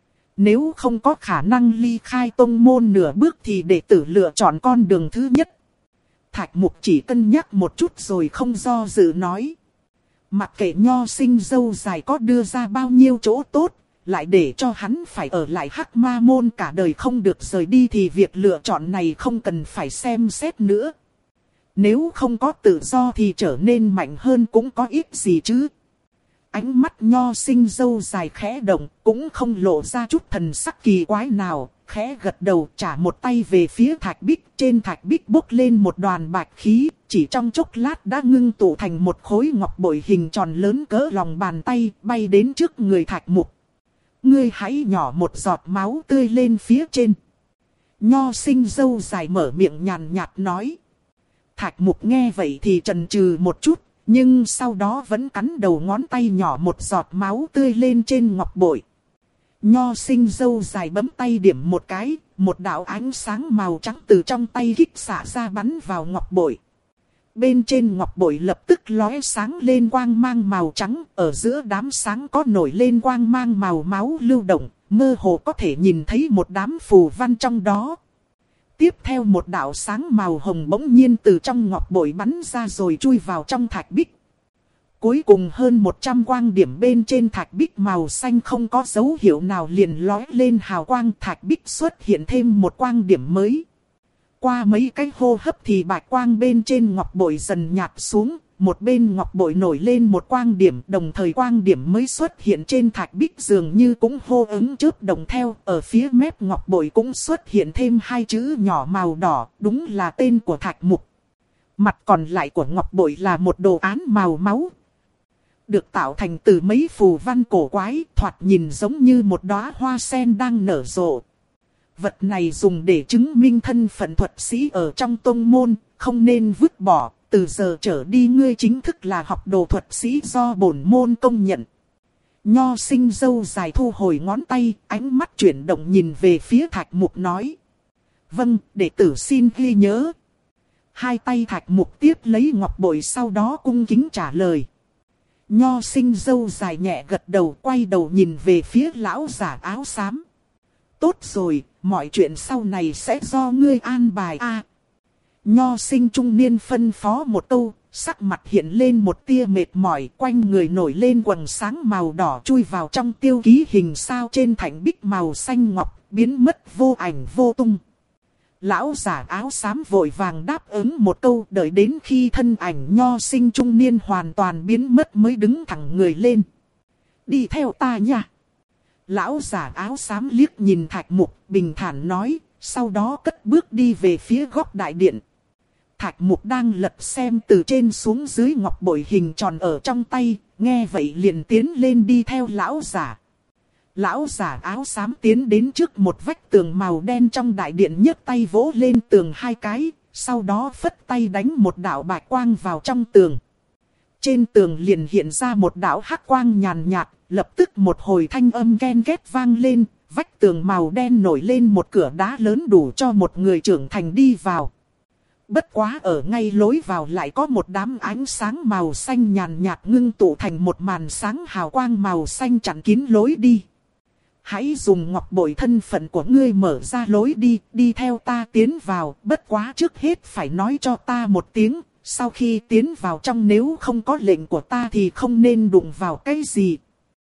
Nếu không có khả năng ly khai tông môn nửa bước thì đệ tử lựa chọn con đường thứ nhất. Thạch Mục chỉ cân nhắc một chút rồi không do dự nói. Mặc kệ Nho Sinh dâu dài có đưa ra bao nhiêu chỗ tốt, lại để cho hắn phải ở lại Hắc Ma môn cả đời không được rời đi thì việc lựa chọn này không cần phải xem xét nữa. Nếu không có tự do thì trở nên mạnh hơn cũng có ích gì chứ. Ánh mắt Nho Sinh dâu dài khẽ động, cũng không lộ ra chút thần sắc kỳ quái nào, khẽ gật đầu trả một tay về phía thạch bích. Trên thạch bích bốc lên một đoàn bạch khí, chỉ trong chốc lát đã ngưng tụ thành một khối ngọc bội hình tròn lớn cỡ lòng bàn tay, bay đến trước người Thạch Mục. Ngươi hãy nhỏ một giọt máu tươi lên phía trên. Nho Sinh dâu dài mở miệng nhàn nhạt nói. Thạch Mục nghe vậy thì chần chừ một chút, nhưng sau đó vẫn cắn đầu ngón tay nhỏ một giọt máu tươi lên trên ngọc bội. Nho Sinh dâu dài bấm tay điểm một cái, một đạo ánh sáng màu trắng từ trong tay kích xạ ra bắn vào ngọc bội. Bên trên ngọc bội lập tức lóe sáng lên quang mang màu trắng, ở giữa đám sáng có nổi lên quang mang màu máu lưu động, mơ hồ có thể nhìn thấy một đám phù văn trong đó. Tiếp theo một đạo sáng màu hồng bỗng nhiên từ trong ngọc bội bắn ra rồi chui vào trong thạch bích. Cuối cùng hơn một trăm quang điểm bên trên thạch bích màu xanh không có dấu hiệu nào liền lóe lên hào quang, thạch bích xuất hiện thêm một quang điểm mới. Qua mấy cái hô hấp thì bạch quang bên trên ngọc bội dần nhạt xuống, một bên ngọc bội nổi lên một quang điểm, đồng thời quang điểm mới xuất hiện trên thạch bích dường như cũng hô ứng chớp đồng theo, ở phía mép ngọc bội cũng xuất hiện thêm hai chữ nhỏ màu đỏ, đúng là tên của Thạch Mục. Mặt còn lại của ngọc bội là một đồ án màu máu, được tạo thành từ mấy phù văn cổ quái, thoạt nhìn giống như một đóa hoa sen đang nở rộ. Vật này dùng để chứng minh thân phận thuật sĩ ở trong tông môn, không nên vứt bỏ. Từ giờ trở đi ngươi chính thức là học đồ thuật sĩ do bổn môn công nhận. Nho Sinh dâu dài thu hồi ngón tay, ánh mắt chuyển động nhìn về phía Thạch Mục nói. Vâng, đệ tử xin ghi nhớ. Hai tay Thạch Mục tiếp lấy ngọc bội sau đó cung kính trả lời. Nho Sinh dâu dài nhẹ gật đầu, quay đầu nhìn về phía lão giả áo xám. Tốt rồi, mọi chuyện sau này sẽ do ngươi an bài a. Nho Sinh trung niên phân phó một câu, sắc mặt hiện lên một tia mệt mỏi, quanh người nổi lên quầng sáng màu đỏ chui vào trong tiêu ký hình sao trên thạch bích màu xanh ngọc, biến mất vô ảnh vô tung. Lão giả áo xám vội vàng đáp ứng một câu, đợi đến khi thân ảnh Nho Sinh trung niên hoàn toàn biến mất mới đứng thẳng người lên. Đi theo ta nha. Lão giả áo xám liếc nhìn Thạch Mục, bình thản nói, sau đó cất bước đi về phía góc đại điện. Thạch Mục đang lật xem từ trên xuống dưới ngọc bội hình tròn ở trong tay, nghe vậy liền tiến lên đi theo lão giả. Lão giả áo xám tiến đến trước một vách tường màu đen trong đại điện, nhấc tay vỗ lên tường hai cái, sau đó phất tay đánh một đạo bạch quang vào trong tường. Trên tường liền hiện ra một đạo hắc quang nhàn nhạt, lập tức một hồi thanh âm ken két vang lên, vách tường màu đen nổi lên một cửa đá lớn đủ cho một người trưởng thành đi vào. Bất quá ở ngay lối vào lại có một đám ánh sáng màu xanh nhàn nhạt ngưng tụ thành một màn sáng hào quang màu xanh chặn kín lối đi. Hãy dùng ngọc bội thân phận của ngươi mở ra lối đi, đi theo ta tiến vào, bất quá trước hết phải nói cho ta một tiếng, sau khi tiến vào trong nếu không có lệnh của ta thì không nên đụng vào cái gì.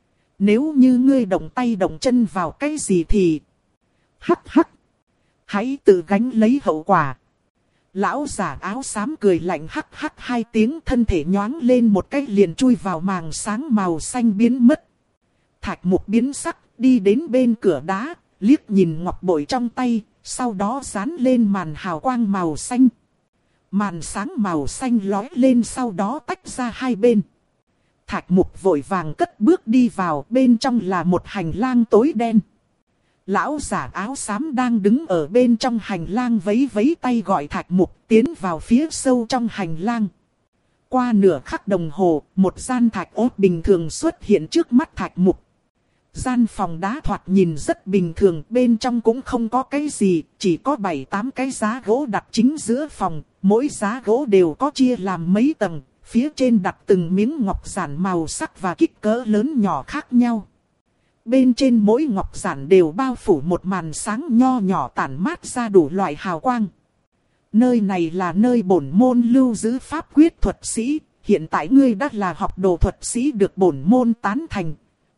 Nếu như ngươi động tay động chân vào cái gì thì... Hắc hắc! Hãy tự gánh lấy hậu quả. Lão giả áo xám cười lạnh hắc hắc hai tiếng, thân thể nhoáng lên một cái liền chui vào màn sáng màu xanh biến mất. Thạch Mục biến sắc, đi đến bên cửa đá, liếc nhìn ngọc bội trong tay, sau đó dán lên màn hào quang màu xanh. Màn sáng màu xanh lói lên sau đó tách ra hai bên. Thạch Mục vội vàng cất bước đi vào, bên trong là một hành lang tối đen. Lão giả áo xám đang đứng ở bên trong hành lang vẫy vẫy tay gọi Thạch Mục tiến vào phía sâu trong hành lang. Qua nửa khắc đồng hồ, một gian thạch ốt bình thường xuất hiện trước mắt Thạch Mục. Gian phòng đá thoạt nhìn rất bình thường, bên trong cũng không có cái gì, chỉ có bảy tám cái giá gỗ đặt chính giữa phòng, mỗi giá gỗ đều có chia làm mấy tầng, phía trên đặt từng miếng ngọc giản màu sắc và kích cỡ lớn nhỏ khác nhau. Bên trên mỗi ngọc giản đều bao phủ một màn sáng nho nhỏ tản mát ra đủ loại hào quang. Nơi này là nơi bổn môn lưu giữ pháp quyết thuật sĩ, hiện tại ngươi đã là học đồ thuật sĩ được bổn môn tán thành.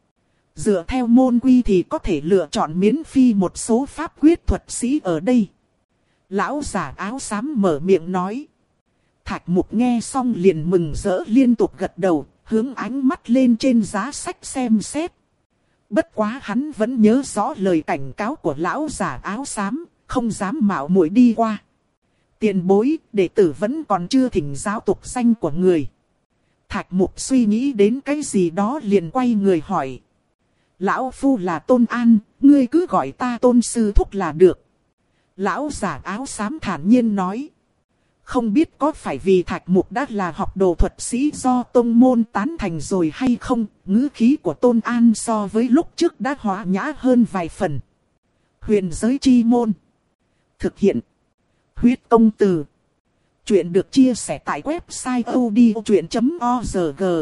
Dựa theo môn quy thì có thể lựa chọn miễn phí một số pháp quyết thuật sĩ ở đây. Lão giả áo xám mở miệng nói. Thạch Mục nghe xong liền mừng rỡ liên tục gật đầu, hướng ánh mắt lên trên giá sách xem xét. Bất quá hắn vẫn nhớ rõ lời cảnh cáo của lão giả áo xám, không dám mạo muội đi qua. Tiền bối, đệ tử vẫn còn chưa thỉnh giáo tục danh của người. Thạch Mục suy nghĩ đến cái gì đó liền quay người hỏi. Lão phu là Tôn An, ngươi cứ gọi ta Tôn sư thúc là được. Lão giả áo xám thản nhiên nói. Không biết có phải vì Thạch Mục đã là học đồ thuật sĩ do tông môn tán thành rồi hay không, ngữ khí của Tôn An so với lúc trước đã hòa nhã hơn vài phần. Huyền giới chi môn. Thực hiện. Huyết công từ. Chuyện được chia sẻ tại website odchuyện chấm org.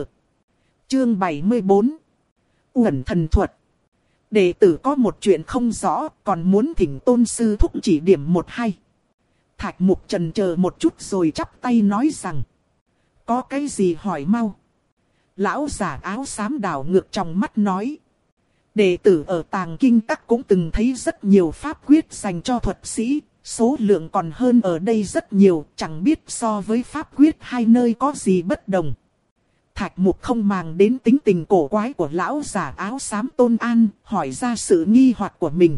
Chương bảy mươi bốn. Uẩn thần thuật. Đệ tử có một chuyện không rõ, còn muốn thỉnh Tôn sư thúc chỉ điểm một hay. Thạch Mục chần chờ một chút rồi chắp tay nói rằng. Có cái gì hỏi mau. Lão giả áo xám đảo ngược trong mắt nói. Đệ tử ở Tàng Kinh Các cũng từng thấy rất nhiều pháp quyết dành cho thuật sĩ. Số lượng còn hơn ở đây rất nhiều, chẳng biết so với pháp quyết hai nơi có gì bất đồng. Thạch Mục không màng đến tính tình cổ quái của lão giả áo xám Tôn An, hỏi ra sự nghi hoặc của mình.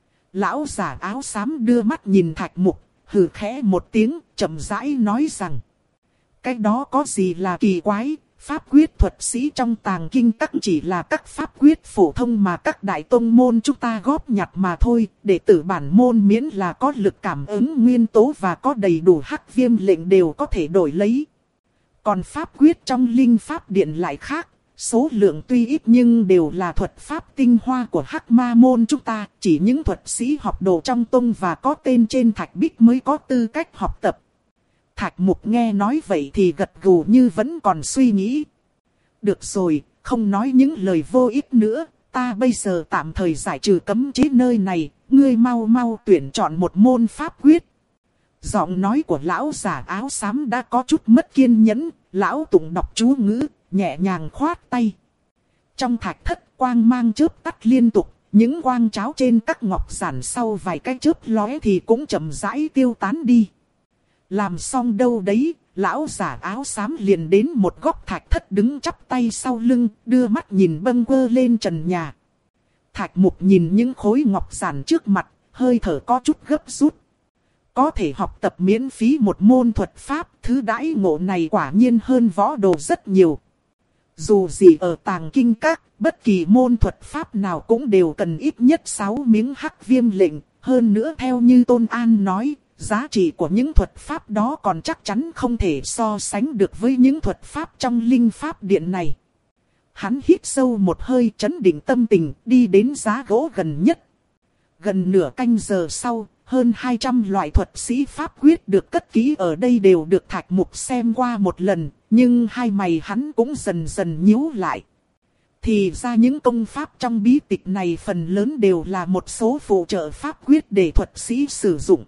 Lão giả áo xám đưa mắt nhìn Thạch Mục, hừ khẽ một tiếng, chậm rãi nói rằng. Cái đó có gì là kỳ quái, pháp quyết thuật sĩ trong Tàng Kinh Các chỉ là các pháp quyết phổ thông mà các đại tông môn chúng ta góp nhặt mà thôi. Đệ tử bản môn miễn là có lực cảm ứng nguyên tố và có đầy đủ hắc viêm lệnh đều có thể đổi lấy. Còn pháp quyết trong linh pháp điện lại khác, số lượng tuy ít nhưng đều là thuật pháp tinh hoa của hắc ma môn chúng ta. Chỉ những thuật sĩ học đồ trong tông và có tên trên thạch bích mới có tư cách học tập. Thạch Mục nghe nói vậy thì gật gù như vẫn còn suy nghĩ. Được rồi, không nói những lời vô ích nữa, ta bây giờ tạm thời giải trừ cấm chế nơi này, ngươi mau mau tuyển chọn một môn pháp quyết. Giọng nói của lão giả áo xám đã có chút mất kiên nhẫn, lão tụng đọc chú ngữ, nhẹ nhàng khoát tay. Trong thạch thất quang mang chớp tắt liên tục, những quang cháo trên các ngọc giản sau vài cái chớp lóe thì cũng chậm rãi tiêu tán đi. Làm xong đâu đấy, lão giả áo xám liền đến một góc thạch thất đứng chắp tay sau lưng, đưa mắt nhìn bâng quơ lên trần nhà. Thạch Mục nhìn những khối ngọc giản trước mặt, hơi thở có chút gấp rút. Có thể học tập miễn phí một môn thuật pháp, thứ đãi ngộ này quả nhiên hơn võ đồ rất nhiều. Dù gì ở Tàng Kinh Các, bất kỳ môn thuật pháp nào cũng đều cần ít nhất sáu miếng hắc viêm lệnh, hơn nữa theo như Tôn An nói. Giá trị của những thuật pháp đó còn chắc chắn không thể so sánh được với những thuật pháp trong linh pháp điện này. Hắn hít sâu một hơi trấn định tâm tình, đi đến giá gỗ gần nhất. Gần nửa canh giờ sau, hơn hai trăm loại thuật sĩ pháp quyết được cất kỹ ở đây đều được Thạch Mục xem qua một lần, nhưng hai mày hắn cũng dần dần nhíu lại. Thì ra những công pháp trong bí tịch này phần lớn đều là một số phụ trợ pháp quyết để thuật sĩ sử dụng.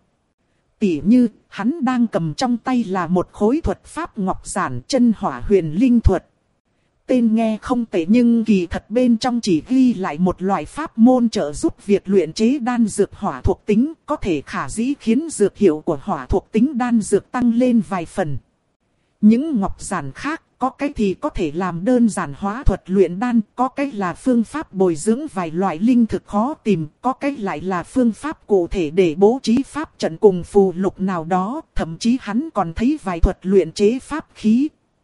Tỉ như, hắn đang cầm trong tay là một khối thuật pháp ngọc giản chân hỏa huyền linh thuật. tên nghe không tệ nhưng kỳ thật bên trong chỉ ghi lại một loại pháp môn trợ giúp việc luyện chế đan dược hỏa thuộc tính, có thể khả dĩ khiến dược hiệu của hỏa thuộc tính đan dược tăng lên vài phần. Những ngọc giản khác, có cái thì có thể làm đơn giản hóa thuật luyện đan, có cái là phương pháp bồi dưỡng vài loại linh thực khó tìm, có cái lại là phương pháp cụ thể để bố trí pháp trận cùng phù lục nào đó, thậm chí hắn còn thấy vài thuật luyện chế pháp khí.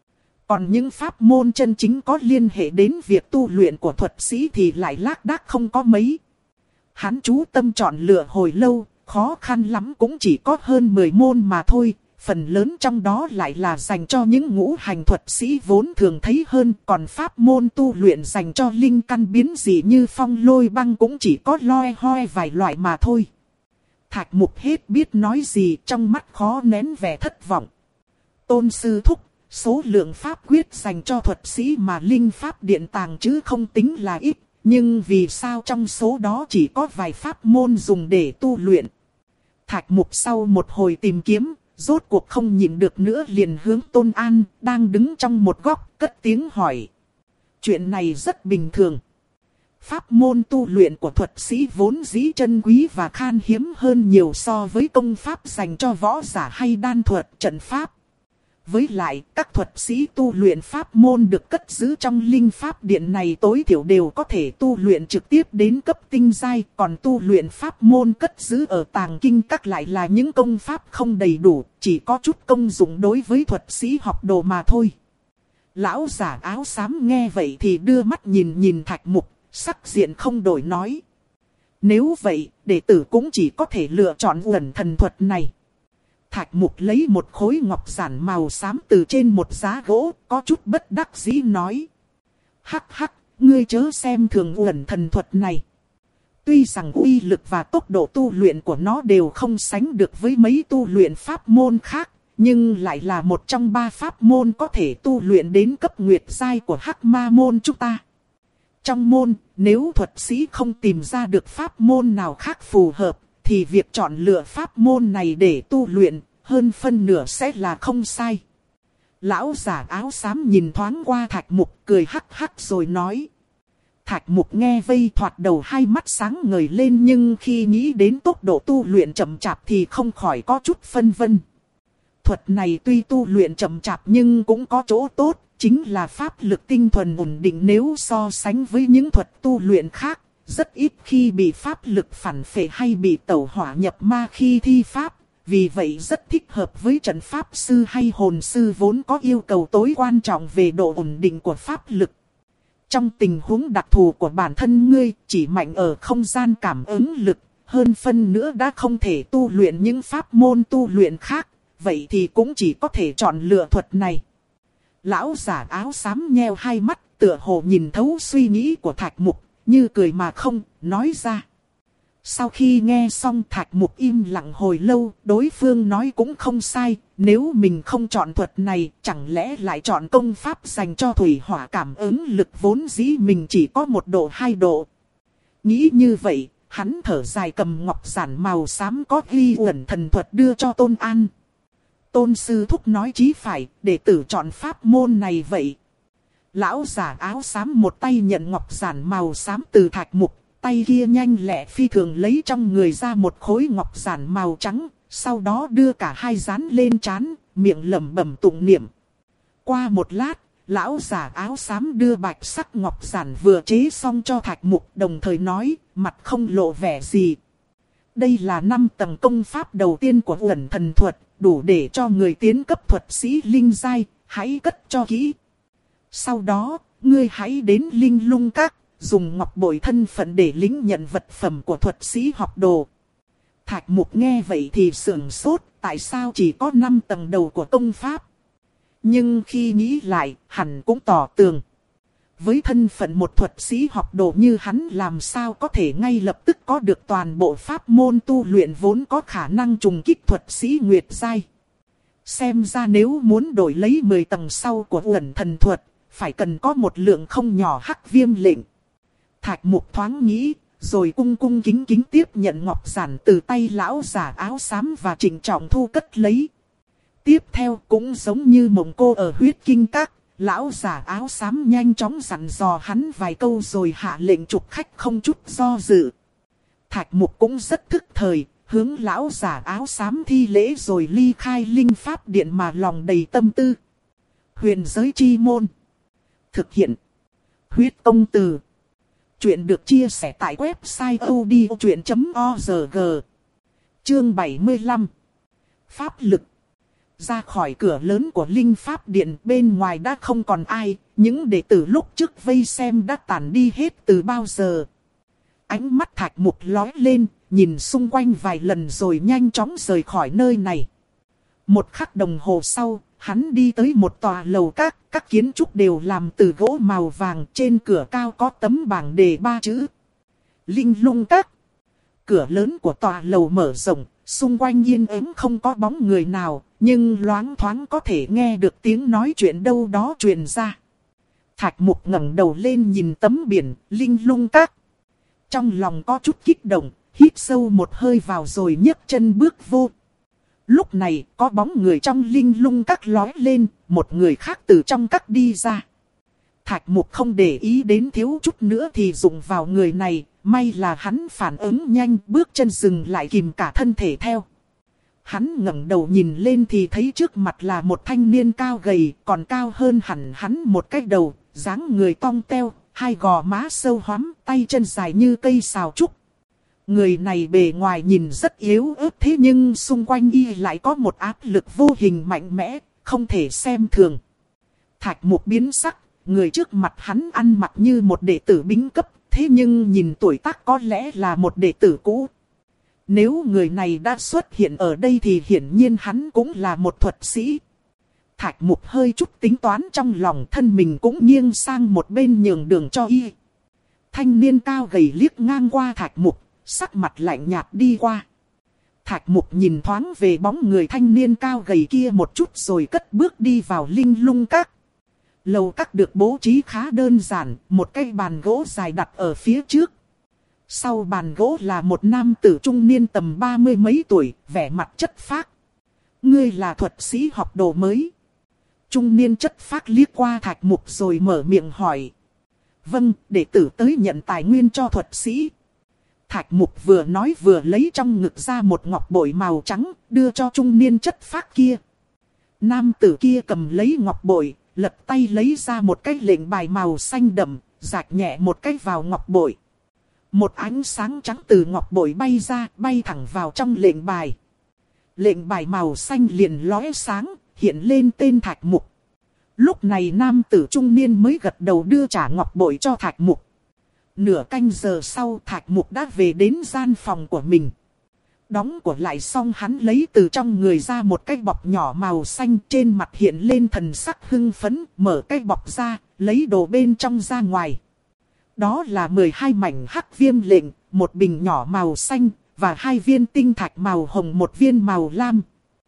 Còn những pháp môn chân chính có liên hệ đến việc tu luyện của thuật sĩ thì lại lác đác không có mấy. Hắn chú tâm chọn lựa hồi lâu, khó khăn lắm cũng chỉ có hơn mười môn mà thôi. Phần lớn trong đó lại là dành cho những ngũ hành thuật sĩ vốn thường thấy hơn. Còn pháp môn tu luyện dành cho linh căn biến dị như phong lôi băng cũng chỉ có loe hoe vài loại mà thôi. Thạch Mục hết biết nói gì, trong mắt khó nén vẻ thất vọng. Tôn sư thúc, số lượng pháp quyết dành cho thuật sĩ mà linh pháp điện tàng chứ không tính là ít. Nhưng vì sao trong số đó chỉ có vài pháp môn dùng để tu luyện? Thạch Mục sau một hồi tìm kiếm, rốt cuộc không nhịn được nữa liền hướng Tôn An, đang đứng trong một góc, cất tiếng hỏi. Chuyện này rất bình thường. Pháp môn tu luyện của thuật sĩ vốn dĩ chân quý và khan hiếm hơn nhiều so với công pháp dành cho võ giả hay đan thuật, trận pháp. Với lại, các thuật sĩ tu luyện pháp môn được cất giữ trong linh pháp điện này tối thiểu đều có thể tu luyện trực tiếp đến cấp tinh giai, còn tu luyện pháp môn cất giữ ở tàng kinh các lại là những công pháp không đầy đủ, chỉ có chút công dụng đối với thuật sĩ học đồ mà thôi. Lão giả áo xám nghe vậy thì đưa mắt nhìn nhìn Thạch Mục, sắc diện không đổi nói. Nếu vậy, đệ tử cũng chỉ có thể lựa chọn uẩn thần thuật này. Thạch Mục lấy một khối ngọc giản màu xám từ trên một giá gỗ, có chút bất đắc dĩ nói. Hắc hắc, ngươi chớ xem thường uẩn thần thuật này. Tuy rằng uy lực và tốc độ tu luyện của nó đều không sánh được với mấy tu luyện pháp môn khác, nhưng lại là một trong ba pháp môn có thể tu luyện đến cấp nguyệt giai của Hắc Ma môn chúng ta. Trong môn, nếu thuật sĩ không tìm ra được pháp môn nào khác phù hợp, thì việc chọn lựa pháp môn này để tu luyện, hơn phân nửa sẽ là không sai. Lão giả áo xám nhìn thoáng qua Thạch Mục, cười hắc hắc rồi nói. Thạch Mục nghe vây thoạt đầu hai mắt sáng ngời lên, nhưng khi nghĩ đến tốc độ tu luyện chậm chạp thì không khỏi có chút phân vân. Thuật này tuy tu luyện chậm chạp nhưng cũng có chỗ tốt, chính là pháp lực tinh thuần ổn định nếu so sánh với những thuật tu luyện khác. Rất ít khi bị pháp lực phản phệ hay bị tẩu hỏa nhập ma khi thi pháp, vì vậy rất thích hợp với trận pháp sư hay hồn sư vốn có yêu cầu tối quan trọng về độ ổn định của pháp lực. Trong tình huống đặc thù của bản thân ngươi, chỉ mạnh ở không gian cảm ứng lực, hơn phân nữa đã không thể tu luyện những pháp môn tu luyện khác, vậy thì cũng chỉ có thể chọn lựa thuật này. Lão giả áo xám nheo hai mắt, tựa hồ nhìn thấu suy nghĩ của Thạch Mục, như cười mà không, nói ra. Sau khi nghe xong Thạch Mục im lặng hồi lâu, đối phương nói cũng không sai, nếu mình không chọn thuật này, chẳng lẽ lại chọn công pháp dành cho thủy hỏa cảm ứng lực vốn dĩ mình chỉ có một độ hai độ. Nghĩ như vậy, hắn thở dài cầm ngọc giản màu xám có ghi uẩn thần thuật đưa cho Tôn An. Tôn sư thúc nói chí phải, đệ tử chọn pháp môn này vậy. Lão giả áo xám một tay nhận ngọc giản màu xám từ Thạch Mục, tay kia nhanh lẹ phi thường lấy trong người ra một khối ngọc giản màu trắng, sau đó đưa cả hai dán lên trán, miệng lẩm bẩm tụng niệm. Qua một lát, lão giả áo xám đưa bạch sắc ngọc giản vừa chế xong cho Thạch Mục, đồng thời nói, mặt không lộ vẻ gì. Đây là năm tầng công pháp đầu tiên của uẩn thần thuật, đủ để cho người tiến cấp thuật sĩ linh giai, hãy cất cho kỹ. Sau đó, ngươi hãy đến Linh Lung Các, dùng ngọc bội thân phận để lĩnh nhận vật phẩm của thuật sĩ học đồ. Thạch Mục nghe vậy thì sửng sốt, tại sao chỉ có năm tầng đầu của công pháp? Nhưng khi nghĩ lại, hẳn cũng tỏ tường. Với thân phận một thuật sĩ học đồ như hắn làm sao có thể ngay lập tức có được toàn bộ pháp môn tu luyện vốn có khả năng trùng kích thuật sĩ Nguyệt giai. Xem ra nếu muốn đổi lấy mười tầng sau của uẩn thần thuật, phải cần có một lượng không nhỏ hắc viêm lệnh. Thạch Mục thoáng nghĩ, rồi cung cung kính kính tiếp nhận ngọc giản từ tay lão giả áo xám và trịnh trọng thu cất lấy. Tiếp theo cũng giống như mộng cô ở huyết kinh các, Lão già áo xám nhanh chóng dặn dò hắn vài câu rồi hạ lệnh trục khách không chút do dự. Thạch Mục cũng rất thức thời, hướng lão già áo xám thi lễ rồi ly khai linh pháp điện mà lòng đầy tâm tư. Huyền giới chi môn. Thực hiện. Huyết công từ. Chuyện được chia sẻ tại website odchuyện chấm org. Chương bảy mươi lăm. Pháp lực. Ra khỏi cửa lớn của linh pháp điện, bên ngoài đã không còn ai, những đệ tử lúc trước vây xem đã tản đi hết từ bao giờ. Ánh mắt Thạch Mục lóe lên, nhìn xung quanh vài lần rồi nhanh chóng rời khỏi nơi này. Một khắc đồng hồ sau, hắn đi tới một tòa lầu các, các kiến trúc đều làm từ gỗ màu vàng, trên cửa cao có tấm bảng đề ba chữ Linh Lung Các. Cửa lớn của tòa lầu mở rộng, xung quanh yên ắng không có bóng người nào, nhưng loáng thoáng có thể nghe được tiếng nói chuyện đâu đó truyền ra. Thạch Mục ngẩng đầu lên nhìn tấm biển Linh Lung Các. Trong lòng có chút kích động, hít sâu một hơi vào rồi nhấc chân bước vô. Lúc này có bóng người trong Linh Lung Các lói lên, một người khác từ trong các đi ra. Thạch Mục không để ý đến, thiếu chút nữa thì dùng vào người này, may là hắn phản ứng nhanh, bước chân dừng lại kìm cả thân thể theo. Hắn ngẩng đầu nhìn lên thì thấy trước mặt là một thanh niên cao gầy, còn cao hơn hẳn hắn một cái đầu, dáng người cong teo, hai gò má sâu hoắm, tay chân dài như cây sào trúc. Người này bề ngoài nhìn rất yếu ớt, thế nhưng xung quanh y lại có một áp lực vô hình mạnh mẽ, không thể xem thường. Thạch Mục biến sắc, người trước mặt hắn ăn mặc như một đệ tử bính cấp, thế nhưng nhìn tuổi tác có lẽ là một đệ tử cũ. Nếu người này đã xuất hiện ở đây thì hiển nhiên hắn cũng là một thuật sĩ. Thạch Mục hơi chút tính toán trong lòng, thân mình cũng nghiêng sang một bên nhường đường cho y. Thanh niên cao gầy liếc ngang qua Thạch Mục, sắc mặt lạnh nhạt đi qua. Thạch Mục nhìn thoáng về bóng người thanh niên cao gầy kia một chút rồi cất bước đi vào Linh Lung Các. Lầu các được bố trí khá đơn giản, một cái bàn gỗ dài đặt ở phía trước. Sau bàn gỗ là một nam tử trung niên tầm ba mươi mấy tuổi, vẻ mặt chất phác. Ngươi là thuật sĩ học đồ mới. Trung niên chất phác liếc qua Thạch Mục rồi mở miệng hỏi. Vâng, đệ tử tới nhận tài nguyên cho thuật sĩ. Thạch Mục vừa nói vừa lấy trong ngực ra một ngọc bội màu trắng, đưa cho trung niên chất phác kia. Nam tử kia cầm lấy ngọc bội, lật tay lấy ra một cái lệnh bài màu xanh đậm, rạch nhẹ một cái vào ngọc bội. Một ánh sáng trắng từ ngọc bội bay ra, bay thẳng vào trong lệnh bài. Lệnh bài màu xanh liền lóe sáng, hiện lên tên Thạch Mục. Lúc này nam tử trung niên mới gật đầu đưa trả ngọc bội cho Thạch Mục. Nửa canh giờ sau, Thạch Mục đã về đến gian phòng của mình. Đóng của lại xong, hắn lấy từ trong người ra một cái bọc nhỏ màu xanh, trên mặt hiện lên thần sắc hưng phấn, mở cái bọc ra, lấy đồ bên trong ra ngoài. Đó là mười hai mảnh hắc viêm lệnh, một bình nhỏ màu xanh, và hai viên tinh thạch màu hồng, một viên màu lam.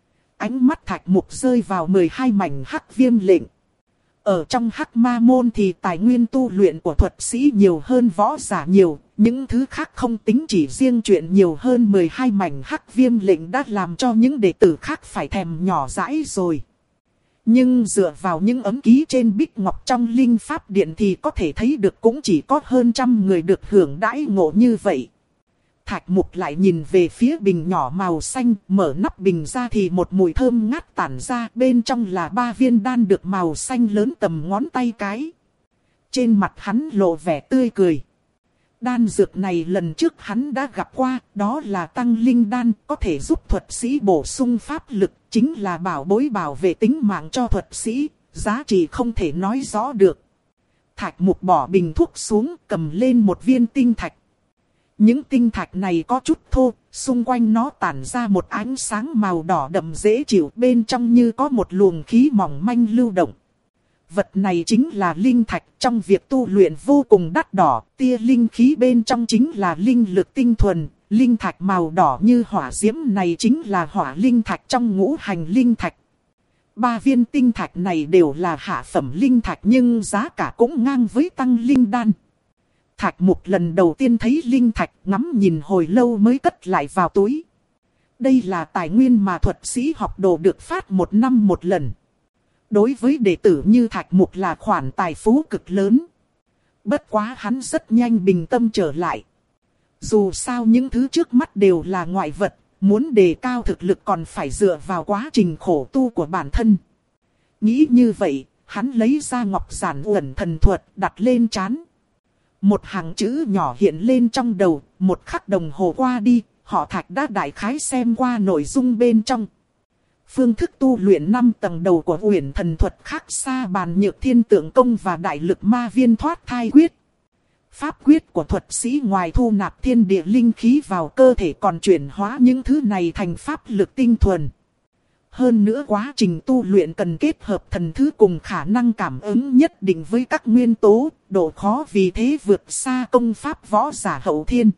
Ánh mắt Thạch Mục rơi vào mười hai mảnh hắc viêm lệnh. Ở trong hắc ma môn thì tài nguyên tu luyện của thuật sĩ nhiều hơn võ giả nhiều, những thứ khác không tính, chỉ riêng chuyện nhiều hơn mười hai mảnh hắc viêm lệnh đã làm cho những đệ tử khác phải thèm nhỏ dãi rồi. Nhưng dựa vào những ấm ký trên bích ngọc trong linh pháp điện thì có thể thấy được cũng chỉ có hơn trăm người được hưởng đãi ngộ như vậy. Thạch Mục lại nhìn về phía bình nhỏ màu xanh, mở nắp bình ra thì một mùi thơm ngát tản ra, bên trong là ba viên đan được màu xanh lớn tầm ngón tay cái. Trên mặt hắn lộ vẻ tươi cười. Đan dược này lần trước hắn đã gặp qua, đó là tăng linh đan, có thể giúp thuật sĩ bổ sung pháp lực, chính là bảo bối bảo vệ tính mạng cho thuật sĩ, giá trị không thể nói rõ được. Thạch Mục bỏ bình thuốc xuống, cầm lên một viên tinh thạch. Những tinh thạch này có chút thô, xung quanh nó tản ra một ánh sáng màu đỏ đậm dễ chịu, bên trong như có một luồng khí mỏng manh lưu động. Vật này chính là linh thạch, trong việc tu luyện vô cùng đắt đỏ, tia linh khí bên trong chính là linh lực tinh thuần, linh thạch màu đỏ như hỏa diễm này chính là hỏa linh thạch trong ngũ hành linh thạch. Ba viên tinh thạch này đều là hạ phẩm linh thạch nhưng giá cả cũng ngang với tăng linh đan. Thạch Mục lần đầu tiên thấy linh thạch, ngắm nhìn hồi lâu mới cất lại vào túi. Đây là tài nguyên mà thuật sĩ học đồ được phát một năm một lần. Đối với đệ tử như Thạch Mục là khoản tài phú cực lớn. Bất quá hắn rất nhanh bình tâm trở lại. Dù sao những thứ trước mắt đều là ngoại vật, muốn đề cao thực lực còn phải dựa vào quá trình khổ tu của bản thân. Nghĩ như vậy, hắn lấy ra ngọc giản uẩn thần thuật đặt lên trán. Một hàng chữ nhỏ hiện lên trong đầu, một khắc đồng hồ qua đi, họ Thạch đã đại khái xem qua nội dung bên trong. Phương thức tu luyện năm tầng đầu của uyển thần thuật khác xa bàn nhược thiên tượng công và đại lực ma viên thoát thai quyết. Pháp quyết của thuật sĩ ngoài thu nạp thiên địa linh khí vào cơ thể còn chuyển hóa những thứ này thành pháp lực tinh thuần. Hơn nữa quá trình tu luyện cần kết hợp thần thứ cùng khả năng cảm ứng nhất định với các nguyên tố, độ khó vì thế vượt xa công pháp võ giả hậu thiên.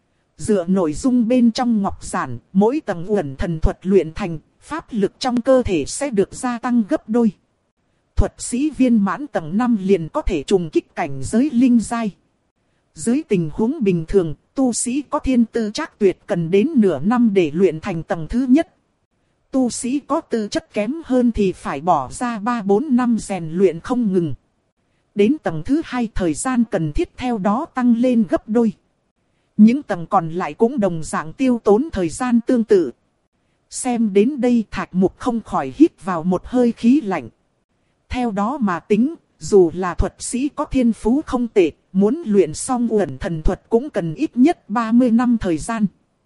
Dựa nội dung bên trong ngọc giản, mỗi tầng uẩn thần thuật luyện thành, pháp lực trong cơ thể sẽ được gia tăng gấp đôi. Thuật sĩ viên mãn tầng năm liền có thể trùng kích cảnh giới linh giai. Dưới tình huống bình thường, tu sĩ có thiên tư trác tuyệt cần đến nửa năm để luyện thành tầng thứ nhất. Tu sĩ có tư chất kém hơn thì phải bỏ ra ba bốn năm rèn luyện không ngừng. Đến tầng thứ hai thời gian cần thiết theo đó tăng lên gấp đôi. Những tầng còn lại cũng đồng dạng tiêu tốn thời gian tương tự. Xem đến đây Thạch Mục không khỏi hít vào một hơi khí lạnh. Theo đó mà tính, dù là thuật sĩ có thiên phú không tệ, muốn luyện xong uẩn thần thuật cũng cần ít nhất ba mươi năm thời gian.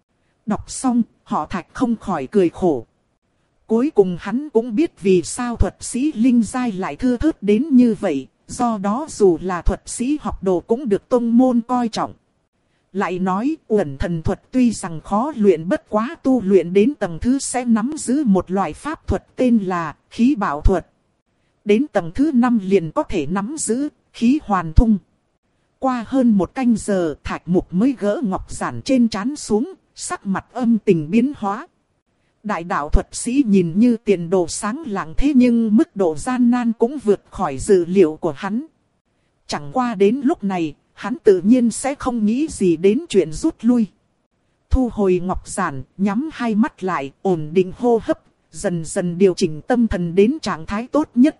Đọc xong, họ Thạch không khỏi cười khổ. Cuối cùng hắn cũng biết vì sao thuật sĩ linh giai lại thưa thớt đến như vậy, do đó dù là thuật sĩ học đồ cũng được tông môn coi trọng. Lại nói, uẩn thần thuật tuy rằng khó luyện bất quá tu luyện đến tầng thứ sẽ nắm giữ một loại pháp thuật tên là khí bảo thuật. Đến tầng thứ năm liền có thể nắm giữ khí hoàn thung. Qua hơn một canh giờ Thạch Mục mới gỡ ngọc giản trên trán xuống, sắc mặt âm tình biến hóa. Đại đạo thuật sĩ nhìn như tiền đồ sáng lạng thế nhưng mức độ gian nan cũng vượt khỏi dự liệu của hắn. Chẳng qua đến lúc này, hắn tự nhiên sẽ không nghĩ gì đến chuyện rút lui. Thu hồi ngọc giản, nhắm hai mắt lại, ổn định hô hấp, dần dần điều chỉnh tâm thần đến trạng thái tốt nhất.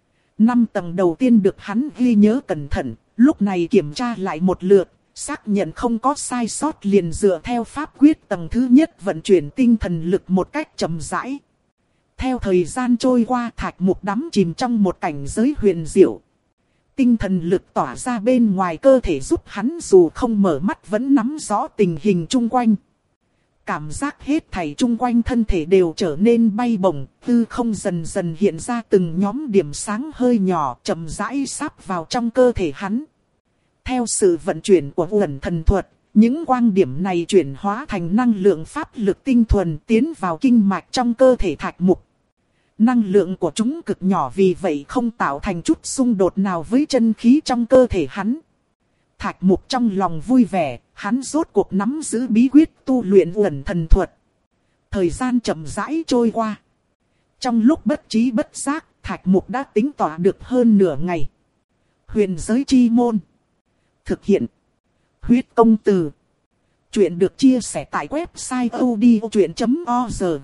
Năm tầng đầu tiên được hắn ghi nhớ cẩn thận, lúc này kiểm tra lại một lượt, xác nhận không có sai sót liền dựa theo pháp quyết tầng thứ nhất vận chuyển tinh thần lực một cách chậm rãi. Theo thời gian trôi qua Thạch Mục đắm chìm trong một cảnh giới huyền diệu. Tinh thần lực tỏa ra bên ngoài cơ thể giúp hắn dù không mở mắt vẫn nắm rõ tình hình chung quanh. Cảm giác hết thảy chung quanh thân thể đều trở nên bay bổng, hư không dần dần hiện ra từng nhóm điểm sáng hơi nhỏ chậm rãi sáp vào trong cơ thể hắn. Theo sự vận chuyển của uẩn thần thuật, những quang điểm này chuyển hóa thành năng lượng pháp lực tinh thuần tiến vào kinh mạch trong cơ thể Thạch Mục. Năng lượng của chúng cực nhỏ vì vậy không tạo thành chút xung đột nào với chân khí trong cơ thể hắn. Thạch Mục trong lòng vui vẻ, hắn rốt cuộc nắm giữ bí quyết tu luyện uẩn thần thuật. Thời gian chậm rãi trôi qua. Trong lúc bất trí bất giác, Thạch Mục đã tính tỏa được hơn nửa ngày. Huyền giới chi môn. Thực hiện. Huyết công từ. Chuyện được chia sẻ tại website odchuyện chấm org.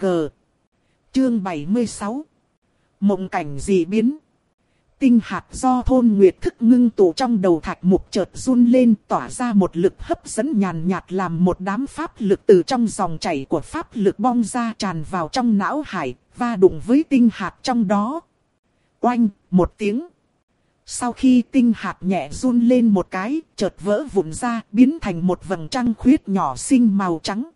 Chương bảy mươi sáu. Mộng cảnh dị biến. Tinh hạt do thôn nguyệt thức ngưng tụ trong đầu Thạch Mục chợt run lên tỏa ra một lực hấp dẫn nhàn nhạt làm một đám pháp lực từ trong dòng chảy của pháp lực bong ra tràn vào trong não hải, va đụng với tinh hạt trong đó. Oanh, một tiếng. Sau khi tinh hạt nhẹ run lên một cái, chợt vỡ vụn ra, biến thành một vầng trăng khuyết nhỏ xinh màu trắng.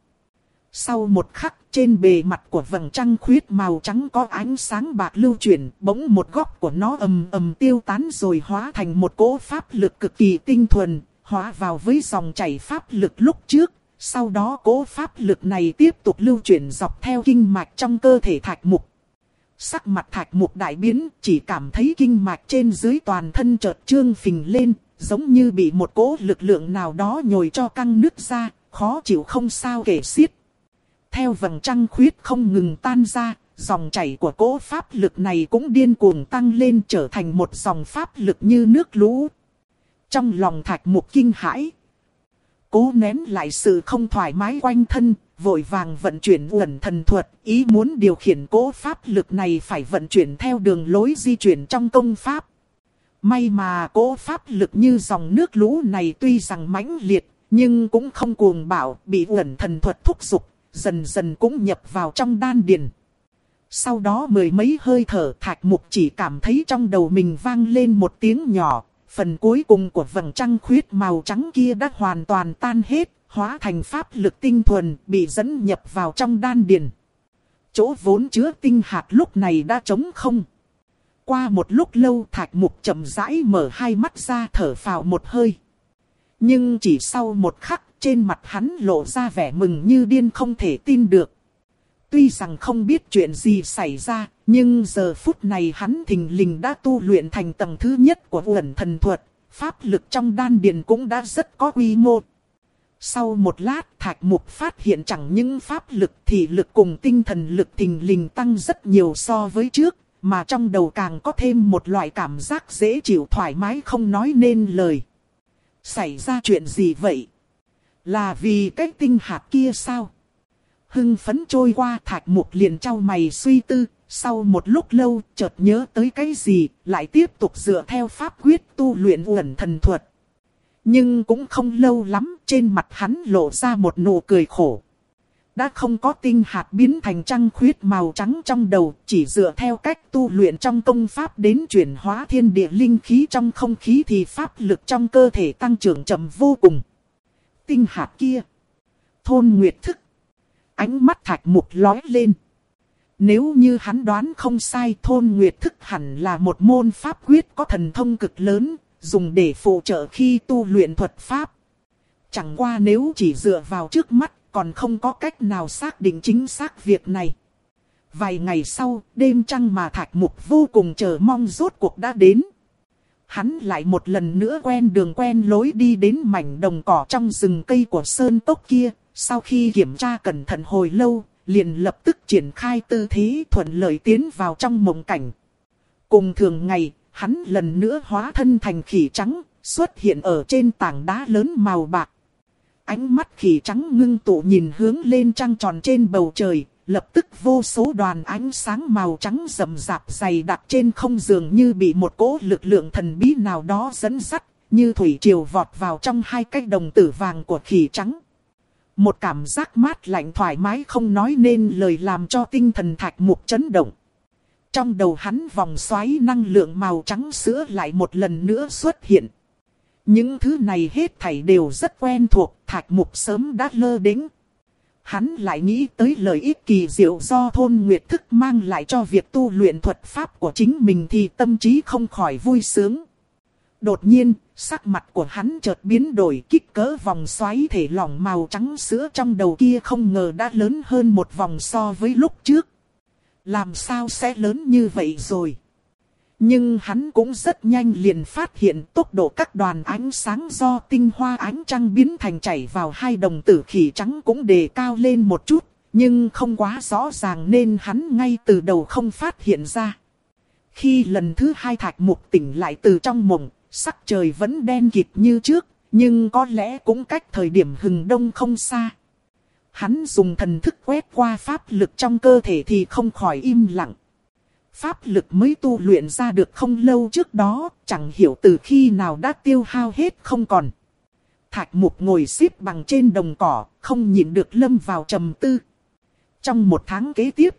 Sau một khắc, trên bề mặt của vầng trăng khuyết màu trắng có ánh sáng bạc lưu chuyển, bỗng một góc của nó ầm ầm tiêu tán rồi hóa thành một cỗ pháp lực cực kỳ tinh thuần, hóa vào với dòng chảy pháp lực lúc trước. Sau đó cỗ pháp lực này tiếp tục lưu chuyển dọc theo kinh mạch trong cơ thể Thạch Mục. Sắc mặt Thạch Mục đại biến, chỉ cảm thấy kinh mạch trên dưới toàn thân chợt trương phình lên, giống như bị một cỗ lực lượng nào đó nhồi cho căng nứt ra, khó chịu không sao kể xiết. Theo vầng trăng khuyết không ngừng tan ra, dòng chảy của cỗ pháp lực này cũng điên cuồng tăng lên trở thành một dòng pháp lực như nước lũ. Trong lòng Thạch Mục kinh hãi. cố nén lại sự không thoải mái quanh thân, vội vàng vận chuyển uẩn thần thuật, ý muốn điều khiển cỗ pháp lực này phải vận chuyển theo đường lối di chuyển trong công pháp. May mà cỗ pháp lực như dòng nước lũ này tuy rằng mãnh liệt, nhưng cũng không cuồng bạo, bị uẩn thần thuật thúc giục, dần dần cũng nhập vào trong đan điền. Sau đó mười mấy hơi thở, Thạch Mục chỉ cảm thấy trong đầu mình vang lên một tiếng nhỏ, phần cuối cùng của vầng trăng khuyết màu trắng kia đã hoàn toàn tan hết, hóa thành pháp lực tinh thuần, bị dẫn nhập vào trong đan điền. Chỗ vốn chứa tinh hạt lúc này đã trống không. Qua một lúc lâu, Thạch Mục chậm rãi mở hai mắt ra, thở phào một hơi. Nhưng chỉ sau một khắc, trên mặt hắn lộ ra vẻ mừng như điên, không thể tin được. Tuy rằng không biết chuyện gì xảy ra, nhưng giờ phút này hắn thình lình đã tu luyện thành tầng thứ nhất của uẩn thần thuật, pháp lực trong đan điền cũng đã rất có quy mô. Sau một lát, Thạch Mục phát hiện chẳng những pháp lực thì lực cùng tinh thần lực thình lình tăng rất nhiều so với trước, mà trong đầu càng có thêm một loại cảm giác dễ chịu thoải mái không nói nên lời. Xảy ra chuyện gì vậy? Là vì cái tinh hạt kia sao? Hưng phấn trôi qua, Thạch Mục liền chau mày suy tư, sau một lúc lâu chợt nhớ tới cái gì, lại tiếp tục dựa theo pháp quyết tu luyện uẩn thần thuật. Nhưng cũng không lâu lắm, trên mặt hắn lộ ra một nụ cười khổ. Đã không có tinh hạt biến thành trăng khuyết màu trắng trong đầu, chỉ dựa theo cách tu luyện trong công pháp đến chuyển hóa thiên địa linh khí trong không khí thì pháp lực trong cơ thể tăng trưởng chậm vô cùng. Tinh hạt kia, Thôn Nguyệt Thức. Ánh mắt Thạch Mục lóe lên. Nếu như hắn đoán không sai, Thôn Nguyệt Thức hẳn là một môn pháp quyết có thần thông cực lớn, dùng để phụ trợ khi tu luyện thuật pháp. Chẳng qua nếu chỉ dựa vào trước mắt, còn không có cách nào xác định chính xác việc này. Vài ngày sau, đêm trăng mà Thạch Mục vô cùng chờ mong rốt cuộc đã đến. Hắn lại một lần nữa quen đường quen lối đi đến mảnh đồng cỏ trong rừng cây của sơn tốc kia. Sau khi kiểm tra cẩn thận hồi lâu, liền lập tức triển khai tư thế thuận lợi tiến vào trong mộng cảnh. Cùng thường ngày, hắn lần nữa hóa thân thành khỉ trắng, xuất hiện ở trên tảng đá lớn màu bạc. Ánh mắt khỉ trắng ngưng tụ nhìn hướng lên trăng tròn trên bầu trời, lập tức vô số đoàn ánh sáng màu trắng rậm rạp dày đặc trên không, dường như bị một cỗ lực lượng thần bí nào đó dẫn dắt, như thủy triều vọt vào trong hai cái đồng tử vàng của khỉ trắng. Một cảm giác mát lạnh thoải mái không nói nên lời làm cho tinh thần Thạch Mục chấn động. Trong đầu hắn vòng xoáy năng lượng màu trắng sữa lại một lần nữa xuất hiện. Những thứ này hết thảy đều rất quen thuộc, Thạch Mục sớm đã lơ đễnh. Hắn lại nghĩ tới lợi ích kỳ diệu do Thôn Nguyệt Thức mang lại cho việc tu luyện thuật pháp của chính mình thì tâm trí không khỏi vui sướng. Đột nhiên, sắc mặt của hắn chợt biến đổi, kích cỡ vòng xoáy thể lỏng màu trắng sữa trong đầu kia không ngờ đã lớn hơn một vòng so với lúc trước. Làm sao sẽ lớn như vậy rồi? Nhưng hắn cũng rất nhanh liền phát hiện tốc độ các đoàn ánh sáng do tinh hoa ánh trăng biến thành chảy vào hai đồng tử khỉ trắng cũng đề cao lên một chút, nhưng không quá rõ ràng nên hắn ngay từ đầu không phát hiện ra. Khi lần thứ hai Thạch Mục tỉnh lại từ trong mộng, sắc trời vẫn đen kịt như trước, nhưng có lẽ cũng cách thời điểm hừng đông không xa. Hắn dùng thần thức quét qua pháp lực trong cơ thể thì không khỏi im lặng. Pháp lực mới tu luyện ra được không lâu trước đó, chẳng hiểu từ khi nào đã tiêu hao hết không còn. Thạch Mục ngồi xếp bằng trên đồng cỏ, không nhịn được lâm vào trầm tư. Trong một tháng kế tiếp,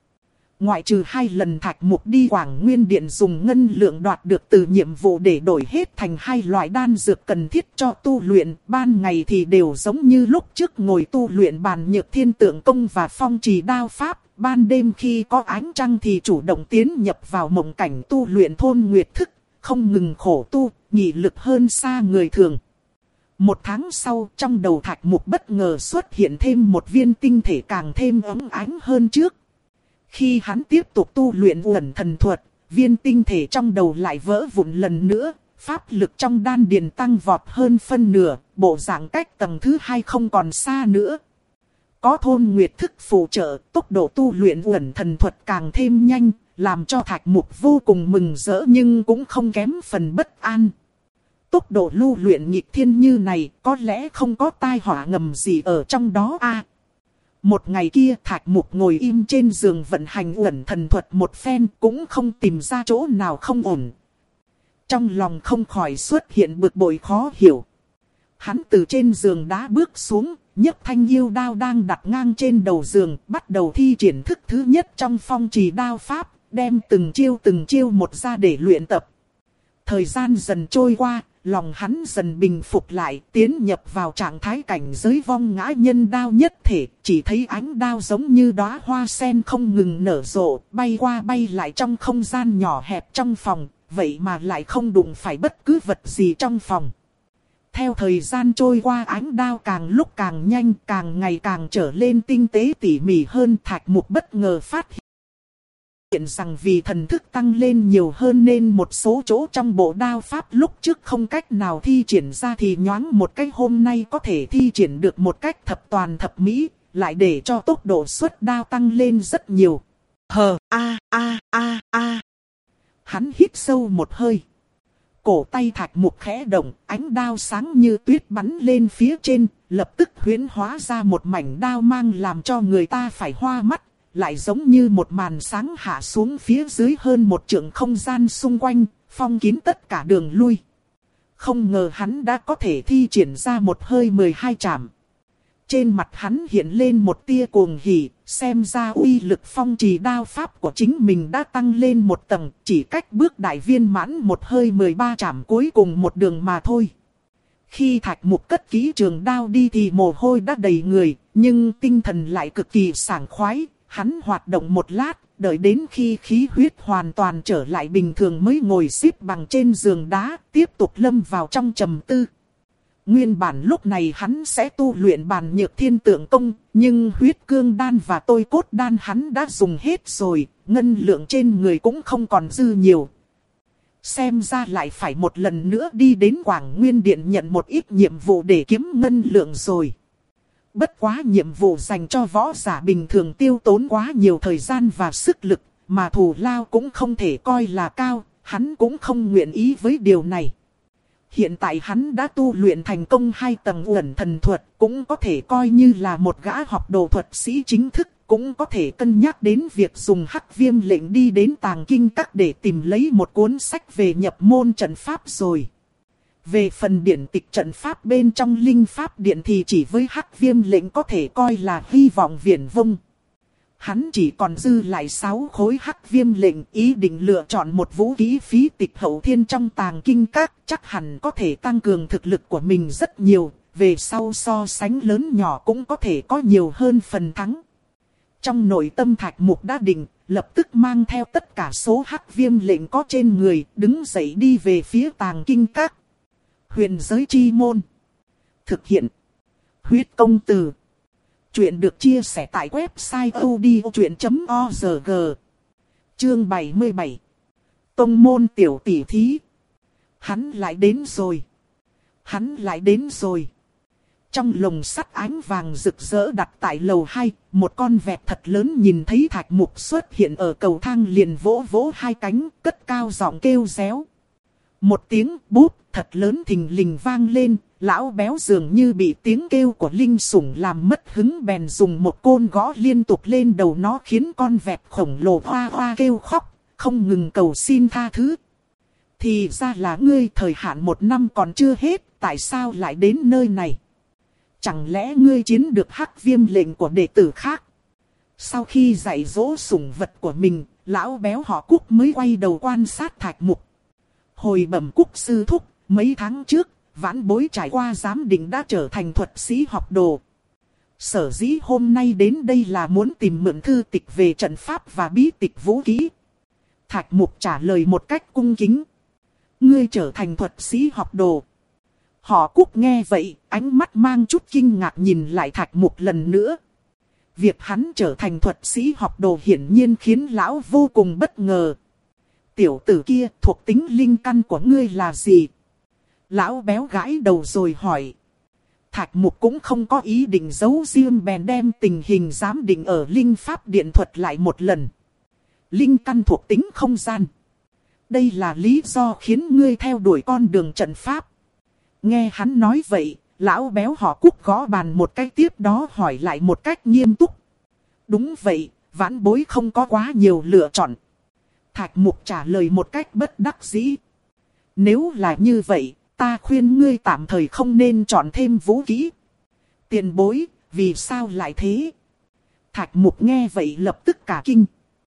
ngoại trừ hai lần Thạch Mục đi Quảng Nguyên Điện dùng ngân lượng đoạt được từ nhiệm vụ để đổi hết thành hai loại đan dược cần thiết cho tu luyện, ban ngày thì đều giống như lúc trước ngồi tu luyện bàn nhược thiên tượng công và phong trì đao pháp, ban đêm khi có ánh trăng thì chủ động tiến nhập vào mộng cảnh tu luyện Thôn Nguyệt Thức, không ngừng khổ tu, nghị lực hơn xa người thường. Một tháng sau, trong đầu Thạch Mục bất ngờ xuất hiện thêm một viên tinh thể càng thêm ấm ánh hơn trước. Khi hắn tiếp tục tu luyện uẩn thần thuật, viên tinh thể trong đầu lại vỡ vụn lần nữa, pháp lực trong đan điền tăng vọt hơn phân nửa, bộ dạng cách tầng thứ hai không còn xa nữa. Có Thôn Nguyệt Thức phụ trợ, tốc độ tu luyện uẩn thần thuật càng thêm nhanh, làm cho Thạch Mục vô cùng mừng rỡ nhưng cũng không kém phần bất an. tốc độ lưu luyện nghịch thiên như này, có lẽ không có tai họa ngầm gì ở trong đó a. Một ngày kia Thạch Mục ngồi im trên giường vận hành uẩn thần thuật một phen cũng không tìm ra chỗ nào không ổn. Trong lòng không khỏi xuất hiện bực bội khó hiểu. Hắn từ trên giường đá bước xuống, nhấc thanh yêu đao đang đặt ngang trên đầu giường, bắt đầu thi triển thức thứ nhất trong phong trì đao pháp, đem từng chiêu từng chiêu một ra để luyện tập. Thời gian dần trôi qua, lòng hắn dần bình phục lại, tiến nhập vào trạng thái cảnh giới vong ngã nhân đao nhất thể, chỉ thấy ánh đao giống như đóa hoa sen không ngừng nở rộ, bay qua bay lại trong không gian nhỏ hẹp trong phòng, vậy mà lại không đụng phải bất cứ vật gì trong phòng. Theo thời gian trôi qua, ánh đao càng lúc càng nhanh, càng ngày càng trở lên tinh tế tỉ mỉ hơn. Thạch Mục bất ngờ phát hiện rằng vì thần thức tăng lên nhiều hơn nên một số chỗ trong bộ đao pháp lúc trước không cách nào thi triển ra thì nhoáng một cách hôm nay có thể thi triển được một cách thập toàn thập mỹ, lại để cho tốc độ xuất đao tăng lên rất nhiều. Hờ, a, a, a, a. Hắn hít sâu một hơi. Cổ tay Thạch Mục khẽ động, ánh đao sáng như tuyết bắn lên phía trên, lập tức huyễn hóa ra một mảnh đao mang làm cho người ta phải hoa mắt, lại giống như một màn sáng hạ xuống phía dưới hơn một trượng không gian xung quanh, phong kín tất cả đường lui. Không ngờ hắn đã có thể thi triển ra một hơi mười hai trảm. Trên mặt hắn hiện lên một tia cuồng hỉ, xem ra uy lực phong trì đao pháp của chính mình đã tăng lên một tầng, chỉ cách bước đại viên mãn một hơi mười ba trảm cuối cùng một đường mà thôi. Khi Thạch Mục cất kỹ trường đao đi thì mồ hôi đã đầy người, nhưng tinh thần lại cực kỳ sảng khoái, hắn hoạt động một lát, đợi đến khi khí huyết hoàn toàn trở lại bình thường mới ngồi xếp bằng trên giường đá, tiếp tục lâm vào trong trầm tư. Nguyên bản lúc này hắn sẽ tu luyện bàn nhược thiên tượng công, nhưng huyết cương đan và tôi cốt đan hắn đã dùng hết rồi, ngân lượng trên người cũng không còn dư nhiều. Xem ra lại phải một lần nữa đi đến Quảng Nguyên Điện nhận một ít nhiệm vụ để kiếm ngân lượng rồi. Bất quá nhiệm vụ dành cho võ giả bình thường tiêu tốn quá nhiều thời gian và sức lực, mà thù lao cũng không thể coi là cao, hắn cũng không nguyện ý với điều này. Hiện tại hắn đã tu luyện thành công hai tầng uẩn thần thuật, cũng có thể coi như là một gã học đồ thuật sĩ chính thức, cũng có thể cân nhắc đến việc dùng hắc viêm lệnh đi đến tàng kinh các để tìm lấy một cuốn sách về nhập môn trận pháp rồi. Về phần điển tịch trận pháp bên trong linh pháp điện thì chỉ với hắc viêm lệnh có thể coi là hy vọng viển vông. Hắn chỉ còn dư lại sáu khối hắc viêm lệnh, ý định lựa chọn một vũ khí phí tịch hậu thiên trong tàng kinh các, chắc hẳn có thể tăng cường thực lực của mình rất nhiều, về sau so sánh lớn nhỏ cũng có thể có nhiều hơn phần thắng. Trong nội tâm Thạch Mục đã định, lập tức mang theo tất cả số hắc viêm lệnh có trên người, đứng dậy đi về phía tàng kinh các. Huyền giới chi môn. Thực hiện. Huyết công từ. Chuyện được chia sẻ tại website odchuyện chấm org. Chương bảy mươi bảy. Tông môn tiểu tỷ thí. Hắn lại đến rồi. Hắn lại đến rồi. Trong lồng sắt ánh vàng rực rỡ đặt tại lầu hai, một con vẹt thật lớn nhìn thấy Thạch Mục xuất hiện ở cầu thang liền vỗ vỗ hai cánh, cất cao giọng kêu réo. Một tiếng búp thật lớn thình lình vang lên, lão béo dường như bị tiếng kêu của linh sủng làm mất hứng bèn dùng một côn gõ liên tục lên đầu nó khiến con vẹt khổng lồ hoa hoa kêu khóc, không ngừng cầu xin tha thứ. Thì ra là ngươi, thời hạn một năm còn chưa hết, tại sao lại đến nơi này? Chẳng lẽ ngươi chiếm được hắc viêm lệnh của đệ tử khác? Sau khi dạy dỗ sủng vật của mình, lão béo họ Cúc mới quay đầu quan sát Thạch Mục. Hồi bẩm Cúc sư thúc, mấy tháng trước, vãn bối trải qua giám định đã trở thành thuật sĩ học đồ. Sở dĩ hôm nay đến đây là muốn tìm mượn thư tịch về trận pháp và bí tịch vũ khí. Thạch Mục trả lời một cách cung kính. Ngươi trở thành thuật sĩ học đồ. Họ Cúc nghe vậy, ánh mắt mang chút kinh ngạc nhìn lại Thạch Mục lần nữa. Việc hắn trở thành thuật sĩ học đồ hiển nhiên khiến lão vô cùng bất ngờ. Tiểu tử kia, thuộc tính linh căn của ngươi là gì? Lão béo gãi đầu rồi hỏi. Thạch Mục cũng không có ý định giấu riêng bèn đem tình hình giám định ở linh pháp điện thuật lại một lần. Linh căn thuộc tính không gian. Đây là lý do khiến ngươi theo đuổi con đường trận pháp. Nghe hắn nói vậy, lão béo họ Cúc gõ bàn một cái, tiếp đó hỏi lại một cách nghiêm túc. Đúng vậy, vãn bối không có quá nhiều lựa chọn. Thạch Mục trả lời một cách bất đắc dĩ. Nếu là như vậy, ta khuyên ngươi tạm thời không nên chọn thêm vũ khí. Tiền bối, vì sao lại thế? Thạch Mục nghe vậy lập tức cả kinh.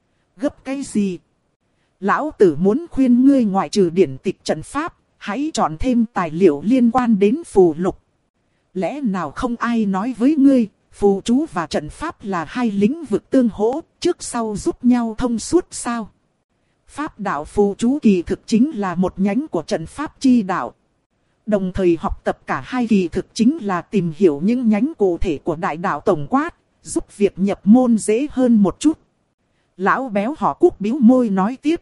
Gấp cái gì? Lão tử muốn khuyên ngươi ngoại trừ điển tịch trận pháp, hãy chọn thêm tài liệu liên quan đến phù lục. Lẽ nào không ai nói với ngươi, phù chú và trận pháp là hai lĩnh vực tương hỗ, trước sau giúp nhau thông suốt sao? Pháp đạo phù chú kỳ thực chính là một nhánh của trận pháp chi đạo. Đồng thời học tập cả hai kỳ thực chính là tìm hiểu những nhánh cụ thể của đại đạo tổng quát, giúp việc nhập môn dễ hơn một chút. Lão béo họ Cúc bĩu môi nói tiếp.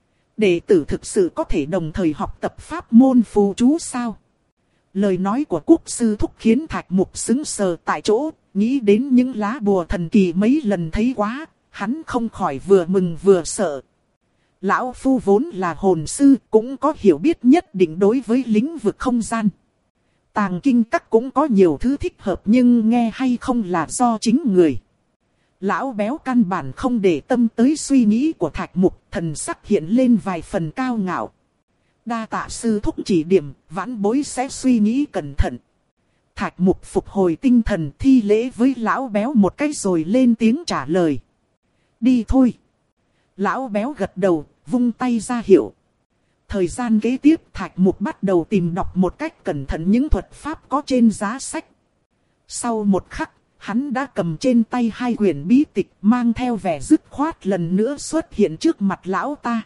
Đệ tử thực sự có thể đồng thời học tập pháp môn phù chú sao? Lời nói của Cúc sư thúc khiến Thạch Mục sững sờ tại chỗ, nghĩ đến những lá bùa thần kỳ mấy lần thấy quá, hắn không khỏi vừa mừng vừa sợ. Lão phu vốn là hồn sư, cũng có hiểu biết nhất định đối với lĩnh vực không gian. Tàng kinh các cũng có nhiều thứ thích hợp nhưng nghe hay không là do chính người. Lão béo căn bản không để tâm tới suy nghĩ của Thạch Mục, thần sắc hiện lên vài phần cao ngạo. Đa tạ sư thúc chỉ điểm, vãn bối sẽ suy nghĩ cẩn thận. Thạch Mục phục hồi tinh thần, thi lễ với lão béo một cái rồi lên tiếng trả lời. Đi thôi. Lão béo gật đầu, vung tay ra hiệu. Thời gian kế tiếp Thạch Mục bắt đầu tìm đọc một cách cẩn thận những thuật pháp có trên giá sách. Sau một khắc, hắn đã cầm trên tay hai quyển bí tịch, mang theo vẻ dứt khoát lần nữa xuất hiện trước mặt lão ta.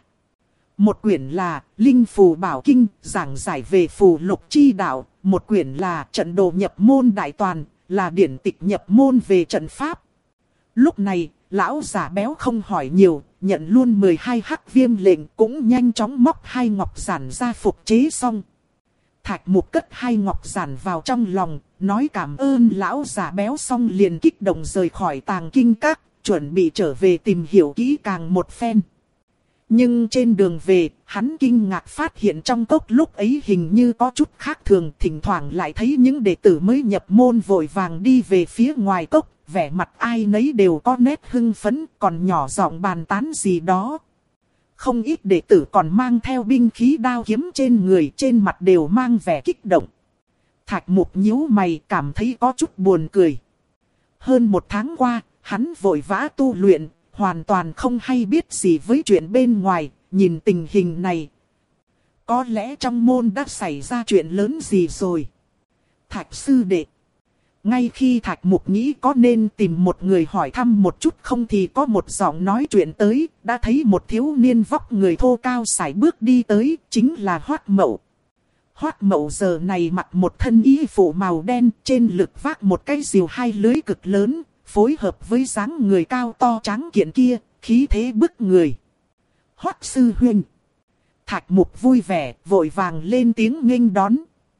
Một quyển là Linh Phù Bảo Kinh, giảng giải về phù lục chi đạo. Một quyển là Trận Đồ Nhập Môn Đại Toàn, là điển tịch nhập môn về trận pháp. Lúc này, lão giả béo không hỏi nhiều, nhận luôn mười hai hắc viêm lệnh, cũng nhanh chóng móc hai ngọc giản ra phục chế xong. Thạch Mục cất hai ngọc giản vào trong lòng, nói cảm ơn lão giả béo xong liền kích động rời khỏi tàng kinh các, chuẩn bị trở về tìm hiểu kỹ càng một phen. Nhưng trên đường về, hắn kinh ngạc phát hiện trong cốc lúc ấy hình như có chút khác thường, thỉnh thoảng lại thấy những đệ tử mới nhập môn vội vàng đi về phía ngoài cốc, vẻ mặt ai nấy đều có nét hưng phấn, còn nhỏ giọng bàn tán gì đó. Không ít đệ tử còn mang theo binh khí đao kiếm trên người, trên mặt đều mang vẻ kích động. Thạch Mục nhíu mày, cảm thấy có chút buồn cười. Hơn một tháng qua, hắn vội vã tu luyện, hoàn toàn không hay biết gì với chuyện bên ngoài, nhìn tình hình này. Có lẽ trong môn đã xảy ra chuyện lớn gì rồi. Thạch sư đệ. Ngay khi Thạch Mục nghĩ có nên tìm một người hỏi thăm một chút không thì có một giọng nói chuyện tới, đã thấy một thiếu niên vóc người thô cao sải bước đi tới, chính là Hoắc Mậu. Hoắc Mậu giờ này mặc một thân y phục màu đen, trên lưng vác một cái rìu hai lưới cực lớn, phối hợp với dáng người cao to tráng kiện kia, khí thế bức người. Hoắc sư huynh. Thạch Mục vui vẻ, vội vàng lên tiếng nghênh đón.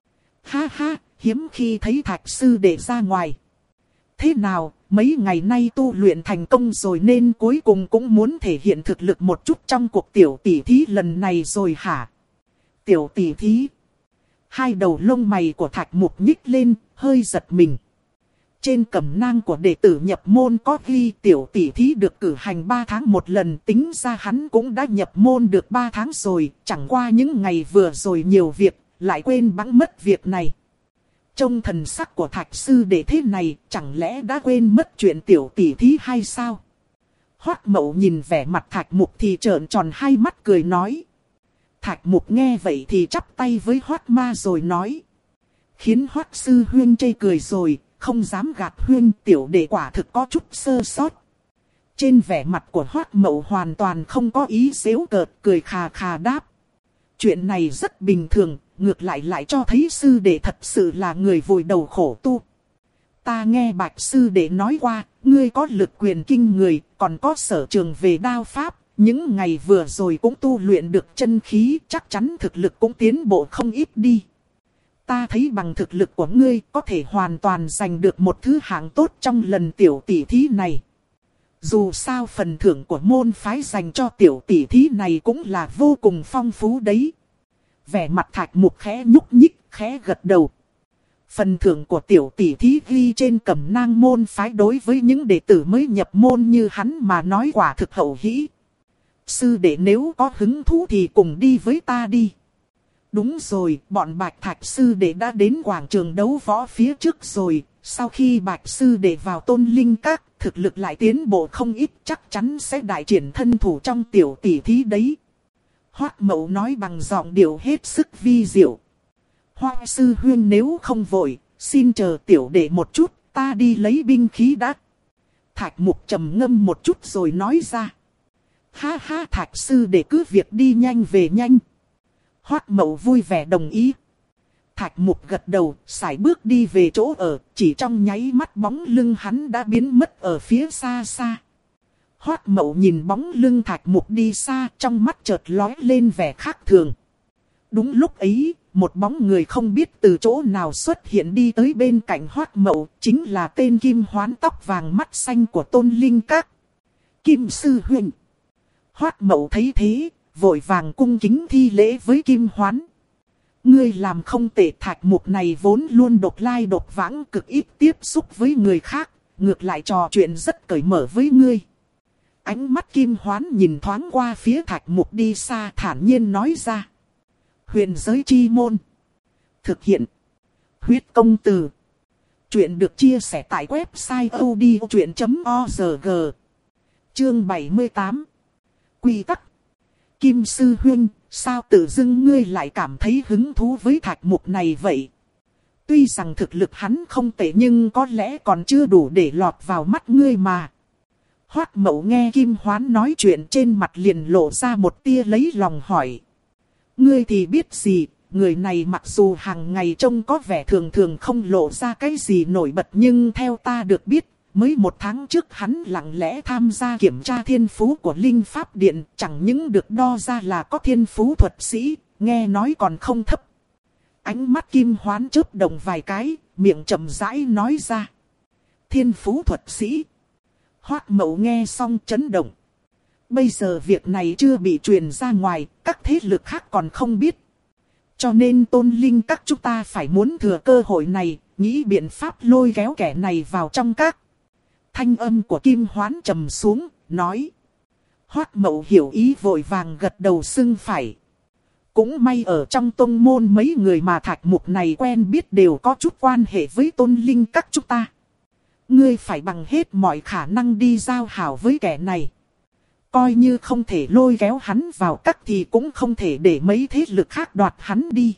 Ha ha, hiếm khi thấy Thạch sư đệ ra ngoài. Thế nào, mấy ngày nay tu luyện thành công rồi nên cuối cùng cũng muốn thể hiện thực lực một chút trong cuộc tiểu tỷ thí lần này rồi hả? Tiểu tỷ thí. Hai đầu lông mày của Thạch Mục nhích lên, hơi giật mình. Trên cẩm nang của đệ tử nhập môn có ghi tiểu tỷ thí được cử hành ba tháng một lần, tính ra hắn cũng đã nhập môn được ba tháng rồi, chẳng qua những ngày vừa rồi nhiều việc, lại quên bẵng mất việc này. Trông thần sắc của Thạch sư đệ thế này, chẳng lẽ đã quên mất chuyện tiểu tỷ thí hay sao? Hoắc Mậu nhìn vẻ mặt Thạch Mục thì trợn tròn hai mắt cười nói. Thạch Mục nghe vậy thì chắp tay với Hoắc Ma rồi nói. Khiến Hoắc sư huynh chê cười rồi, không dám gạt huynh, tiểu đệ quả thực có chút sơ sót. Trên vẻ mặt của Hoắc Mậu hoàn toàn không có ý giễu cợt, cười khà khà đáp. Chuyện này rất bình thường, ngược lại lại cho thấy sư đệ thật sự là người vùi đầu khổ tu. Ta nghe Bạch sư đệ nói qua, ngươi có lực quyền kinh người, còn có sở trường về đao pháp, những ngày vừa rồi cũng tu luyện được chân khí, chắc chắn thực lực cũng tiến bộ không ít đi. Ta thấy bằng thực lực của ngươi có thể hoàn toàn giành được một thứ hạng tốt trong lần tiểu tỷ thí này. Dù sao phần thưởng của môn phái dành cho tiểu tỷ thí này cũng là vô cùng phong phú đấy. Vẻ mặt Thạch Mục khẽ nhúc nhích, khẽ gật đầu. Phần thưởng của tiểu tỷ thí ghi trên cẩm nang môn phái đối với những đệ tử mới nhập môn như hắn mà nói quả thực hậu hĩ. Sư đệ nếu có hứng thú thì cùng đi với ta đi. Đúng rồi, bọn Bạch Thạch sư đệ đã đến quảng trường đấu võ phía trước rồi. Sau khi Bạch sư đệ vào Tôn Linh Các, thực lực lại tiến bộ không ít, chắc chắn sẽ đại triển thân thủ trong tiểu tỷ thí đấy. Hoắc Mậu nói bằng giọng điệu hết sức vi diệu. Hoắc sư huynh nếu không vội, xin chờ tiểu đệ một chút, ta đi lấy binh khí đã. Thạch Mục trầm ngâm một chút rồi nói ra. Ha ha, Thạch sư đệ cứ việc đi nhanh về nhanh. Hoắc Mậu vui vẻ đồng ý. Thạch Mục gật đầu, sải bước đi về chỗ ở, chỉ trong nháy mắt bóng lưng hắn đã biến mất ở phía xa xa. Hoắc Mậu nhìn bóng lưng Thạch Mục đi xa, trong mắt chợt lóe lên vẻ khác thường. Đúng lúc ấy, một bóng người không biết từ chỗ nào xuất hiện đi tới bên cạnh Hoắc Mậu, chính là tên Kim Hoán tóc vàng mắt xanh của Tôn Linh Các. Kim sư huynh. Hoắc Mậu thấy thế, vội vàng cung kính thi lễ với Kim Hoán. Ngươi làm không tệ. Thạch Mục này vốn luôn độc lai độc vãng, cực ít tiếp xúc với người khác, ngược lại trò chuyện rất cởi mở với ngươi. Ánh mắt Kim Hoán nhìn thoáng qua phía Thạch Mục đi xa, thản nhiên nói ra. Huyền giới chi môn. Thực hiện. Huyết công từ. Chuyện được chia sẻ tại website odchuyện chấm org. Chương bảy mươi tám. Quy tắc. Kim sư huynh, sao tự dưng ngươi lại cảm thấy hứng thú với Thạch Mục này vậy? Tuy rằng thực lực hắn không tệ nhưng có lẽ còn chưa đủ để lọt vào mắt ngươi mà. Hoắc Mậu nghe Kim Hoán nói chuyện, trên mặt liền lộ ra một tia lấy lòng hỏi. Ngươi thì biết gì, người này mặc dù hàng ngày trông có vẻ thường thường không lộ ra cái gì nổi bật, nhưng theo ta được biết, mới một tháng trước hắn lặng lẽ tham gia kiểm tra thiên phú của Linh Pháp Điện, chẳng những được đo ra là có thiên phú thuật sĩ, nghe nói còn không thấp. Ánh mắt Kim Hoán chớp động vài cái, miệng chậm rãi nói ra. Thiên phú thuật sĩ. Hoắc Mậu nghe xong chấn động. Bây giờ việc này chưa bị truyền ra ngoài, các thế lực khác còn không biết. Cho nên Tôn Linh Các chúng ta phải muốn thừa cơ hội này, nghĩ biện pháp lôi kéo kẻ này vào trong các. Thanh âm của Kim Hoán trầm xuống, nói. Hoắc Mậu hiểu ý vội vàng gật đầu xưng phải. Cũng may ở trong tông môn mấy người mà Thạch Mục này quen biết đều có chút quan hệ với Tôn Linh Các chúng ta. Ngươi phải bằng hết mọi khả năng đi giao hảo với kẻ này. Coi như không thể lôi kéo hắn vào các thì cũng không thể để mấy thế lực khác đoạt hắn đi.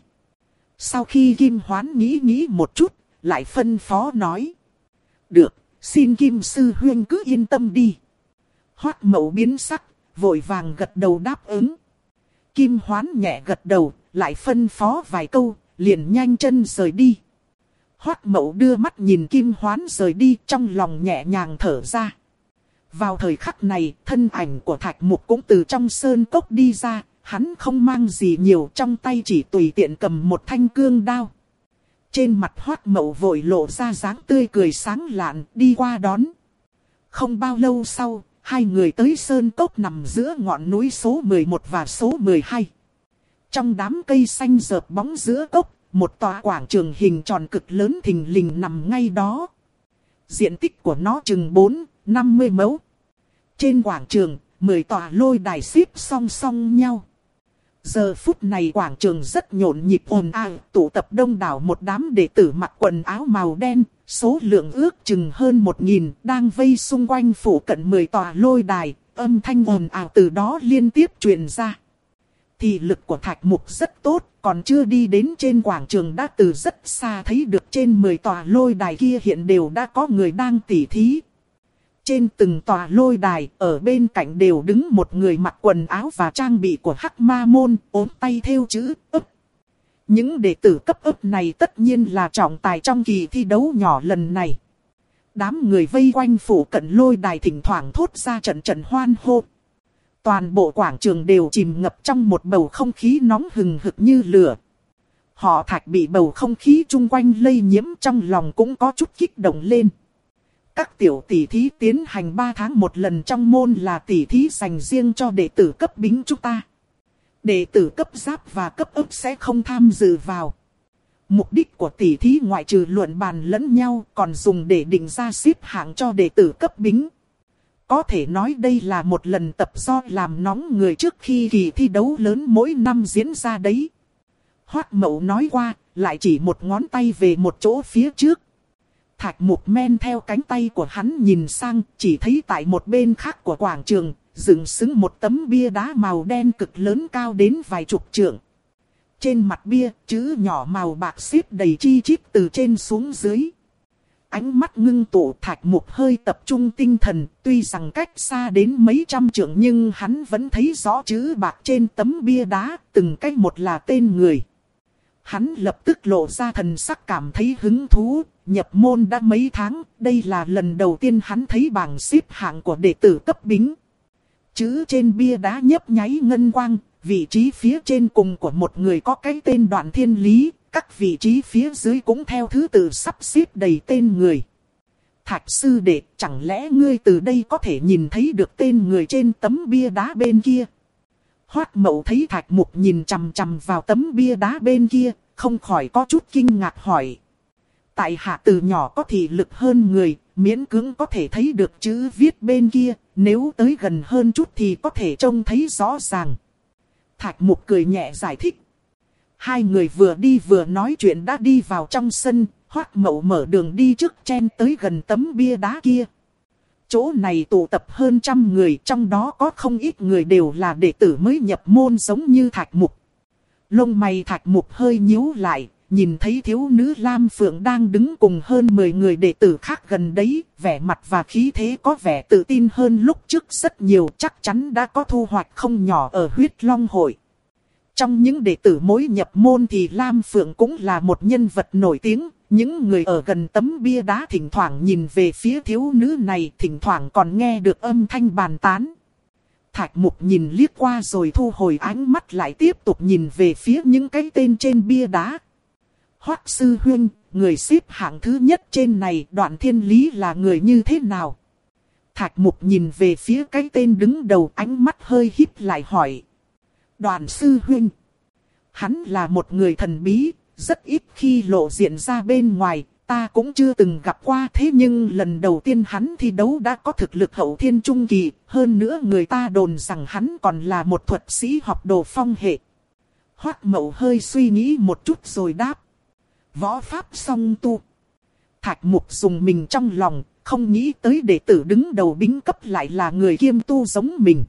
Sau khi Kim Hoán nghĩ nghĩ một chút, lại phân phó nói. Được, xin Kim sư huynh cứ yên tâm đi. Hoắc Mậu biến sắc, vội vàng gật đầu đáp ứng. Kim Hoán nhẹ gật đầu, lại phân phó vài câu, liền nhanh chân rời đi. Hoắc Mậu đưa mắt nhìn Kim Hoán rời đi, trong lòng nhẹ nhàng thở ra. Vào thời khắc này, thân ảnh của Thạch Mục cũng từ trong sơn cốc đi ra, hắn không mang gì nhiều, trong tay chỉ tùy tiện cầm một thanh cương đao. Trên mặt Hoắc Mậu vội lộ ra dáng tươi cười sáng lạn, đi qua đón. Không bao lâu sau, hai người tới sơn cốc nằm giữa ngọn núi số mười một và số mười hai. Trong đám cây xanh rợp bóng giữa cốc, một tòa quảng trường hình tròn cực lớn thình lình nằm ngay đó. Diện tích của nó chừng bốn, năm mươi mẫu. Trên quảng trường, mười tòa lôi đài xếp song song nhau. Giờ phút này quảng trường rất nhộn nhịp ồn ào, tụ tập đông đảo một đám đệ tử mặc quần áo màu đen, số lượng ước chừng hơn một nghìn, đang vây xung quanh phủ cận mười tòa lôi đài, âm thanh ồn ào từ đó liên tiếp truyền ra. Thị lực của Thạch Mục rất tốt, còn chưa đi đến trên quảng trường đã từ rất xa thấy được trên mười tòa lôi đài kia hiện đều đã có người đang tỉ thí. Trên từng tòa lôi đài, ở bên cạnh đều đứng một người mặc quần áo và trang bị của Hắc Ma Môn, ốm tay thêu chữ ấp. Những đệ tử cấp ấp này tất nhiên là trọng tài trong kỳ thi đấu nhỏ lần này. Đám người vây quanh phủ cận lôi đài thỉnh thoảng thốt ra trận trận hoan hô. Toàn bộ quảng trường đều chìm ngập trong một bầu không khí nóng hừng hực như lửa. Họ Thạch bị bầu không khí chung quanh lây nhiễm, trong lòng cũng có chút kích động lên. Các tiểu tỷ thí tiến hành ba tháng một lần trong môn là tỷ thí dành riêng cho đệ tử cấp bính chúng ta. Đệ tử cấp giáp và cấp ấp sẽ không tham dự vào. Mục đích của tỷ thí ngoại trừ luận bàn lẫn nhau còn dùng để định ra xếp hạng cho đệ tử cấp bính. Có thể nói đây là một lần tập do làm nóng người trước khi kỳ thi đấu lớn mỗi năm diễn ra đấy. Hoắc Mậu nói qua, lại chỉ một ngón tay về một chỗ phía trước. Thạch Mục men theo cánh tay của hắn nhìn sang, chỉ thấy tại một bên khác của quảng trường, dựng xứng một tấm bia đá màu đen cực lớn cao đến vài chục trượng. Trên mặt bia, chữ nhỏ màu bạc xếp đầy chi chít từ trên xuống dưới. Ánh mắt ngưng tụ, Thạch Mục hơi tập trung tinh thần, tuy rằng cách xa đến mấy trăm trượng nhưng hắn vẫn thấy rõ chữ bạc trên tấm bia đá, từng cách một là tên người. Hắn lập tức lộ ra thần sắc cảm thấy hứng thú, nhập môn đã mấy tháng, đây là lần đầu tiên hắn thấy bảng xếp hạng của đệ tử cấp bính. Chữ trên bia đá nhấp nháy ngân quang, vị trí phía trên cùng của một người có cái tên Đoạn Thiên Lý, các vị trí phía dưới cũng theo thứ tự sắp xếp đầy tên người. Thạch sư đệ, chẳng lẽ ngươi từ đây có thể nhìn thấy được tên người trên tấm bia đá bên kia? Hoắc Mậu thấy Thạch Mục nhìn chằm chằm vào tấm bia đá bên kia, không khỏi có chút kinh ngạc hỏi. Tại hạ từ nhỏ có thị lực hơn người, miễn cưỡng có thể thấy được chữ viết bên kia, nếu tới gần hơn chút thì có thể trông thấy rõ ràng. Thạch Mục cười nhẹ giải thích. Hai người vừa đi vừa nói chuyện đã đi vào trong sân, Hoắc Mậu mở đường đi trước chen tới gần tấm bia đá kia. Chỗ này tụ tập hơn trăm người, trong đó có không ít người đều là đệ tử mới nhập môn giống như Thạch Mục. Lông mày Thạch Mục hơi nhíu lại, nhìn thấy thiếu nữ Lam Phượng đang đứng cùng hơn mười người đệ tử khác gần đấy, vẻ mặt và khí thế có vẻ tự tin hơn lúc trước rất nhiều, chắc chắn đã có thu hoạch không nhỏ ở Huyết Long hội. Trong những đệ tử mới nhập môn thì Lam Phượng cũng là một nhân vật nổi tiếng, những người ở gần tấm bia đá thỉnh thoảng nhìn về phía thiếu nữ này, thỉnh thoảng còn nghe được âm thanh bàn tán. Thạch Mục nhìn liếc qua rồi thu hồi ánh mắt lại tiếp tục nhìn về phía những cái tên trên bia đá. Hoắc sư huynh, người xếp hạng thứ nhất trên này, Đoạn Thiên Lý là người như thế nào? Thạch Mục nhìn về phía cái tên đứng đầu, ánh mắt hơi híp lại hỏi. Đoạn sư huynh, hắn là một người thần bí, rất ít khi lộ diện ra bên ngoài, ta cũng chưa từng gặp qua, thế nhưng lần đầu tiên hắn thi đấu đã có thực lực hậu thiên trung kỳ, hơn nữa người ta đồn rằng hắn còn là một thuật sĩ học đồ phong hệ. Hoắc Mậu hơi suy nghĩ một chút rồi đáp. Võ pháp song tu. Thạch Mục dùng mình trong lòng, không nghĩ tới đệ tử đứng đầu bính cấp lại là người kiêm tu giống mình.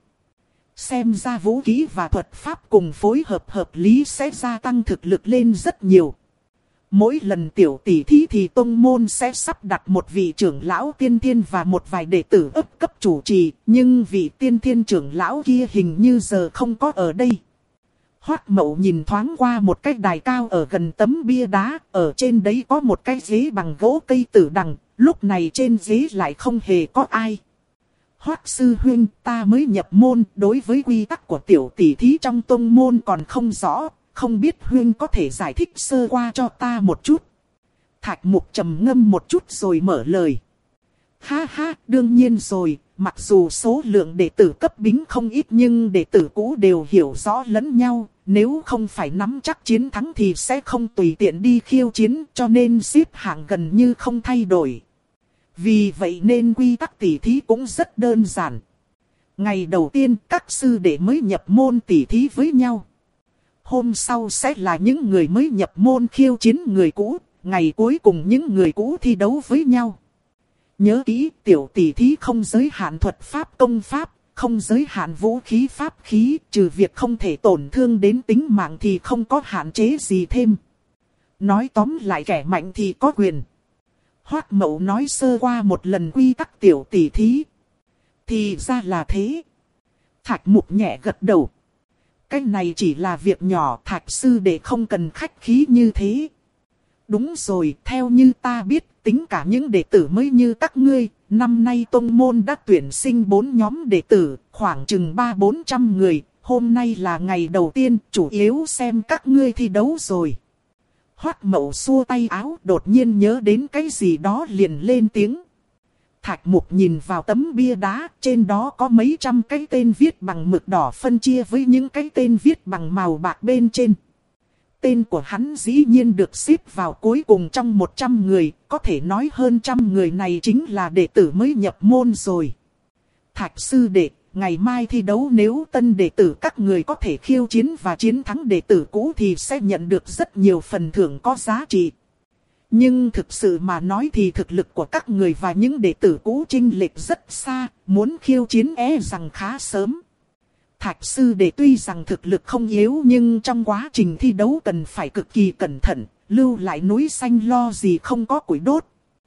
Xem ra vũ khí và thuật pháp cùng phối hợp hợp lý sẽ gia tăng thực lực lên rất nhiều. Mỗi lần tiểu tỷ thí thì tông môn sẽ sắp đặt một vị trưởng lão tiên thiên và một vài đệ tử ấp cấp chủ trì, nhưng vị tiên thiên trưởng lão kia hình như giờ không có ở đây. Hoắc Mậu nhìn thoáng qua một cái đài cao ở gần tấm bia đá, ở trên đấy có một cái ghế bằng gỗ cây tử đằng, lúc này trên ghế lại không hề có ai. Hoắc sư huynh, ta mới nhập môn, đối với quy tắc của tiểu tỷ thí trong tông môn còn không rõ, không biết huynh có thể giải thích sơ qua cho ta một chút. Thạch Mục trầm ngâm một chút rồi mở lời. Ha ha, đương nhiên rồi, mặc dù số lượng đệ tử cấp bính không ít nhưng đệ tử cũ đều hiểu rõ lẫn nhau, nếu không phải nắm chắc chiến thắng thì sẽ không tùy tiện đi khiêu chiến, cho nên xếp hạng gần như không thay đổi. Vì vậy nên quy tắc tỷ thí cũng rất đơn giản. Ngày đầu tiên các sư đệ mới nhập môn tỷ thí với nhau. Hôm sau sẽ là những người mới nhập môn khiêu chiến người cũ, ngày cuối cùng những người cũ thi đấu với nhau. Nhớ kỹ, tiểu tỷ thí không giới hạn thuật pháp công pháp, không giới hạn vũ khí pháp khí, trừ việc không thể tổn thương đến tính mạng thì không có hạn chế gì thêm. Nói tóm lại, kẻ mạnh thì có quyền. Hoắc Mậu nói sơ qua một lần quy tắc tiểu tỷ thí. Thì ra là thế. Thạch Mục nhẹ gật đầu. Cái này chỉ là việc nhỏ, Thạch sư đệ không cần khách khí như thế. Đúng rồi, theo như ta biết, tính cả những đệ tử mới như các ngươi, năm nay tông môn đã tuyển sinh bốn nhóm đệ tử, khoảng chừng ba bốn trăm người. Hôm nay là ngày đầu tiên, chủ yếu xem các ngươi thi đấu rồi. Hoắc Mậu xua tay áo, đột nhiên nhớ đến cái gì đó liền lên tiếng. Thạch Mục nhìn vào tấm bia đá, trên đó có mấy trăm cái tên viết bằng mực đỏ phân chia với những cái tên viết bằng màu bạc bên trên. Tên của hắn dĩ nhiên được xếp vào cuối cùng trong một trăm người, có thể nói hơn trăm người này chính là đệ tử mới nhập môn rồi. Thạch sư đệ, ngày mai thi đấu nếu tân đệ tử các người có thể khiêu chiến và chiến thắng đệ tử cũ thì sẽ nhận được rất nhiều phần thưởng có giá trị. Nhưng thực sự mà nói thì thực lực của các người và những đệ tử cũ chênh lệch rất xa, muốn khiêu chiến e rằng khá sớm. Thạch sư đệ tuy rằng thực lực không yếu nhưng trong quá trình thi đấu cần phải cực kỳ cẩn thận, lưu lại núi xanh lo gì không có củi đốt.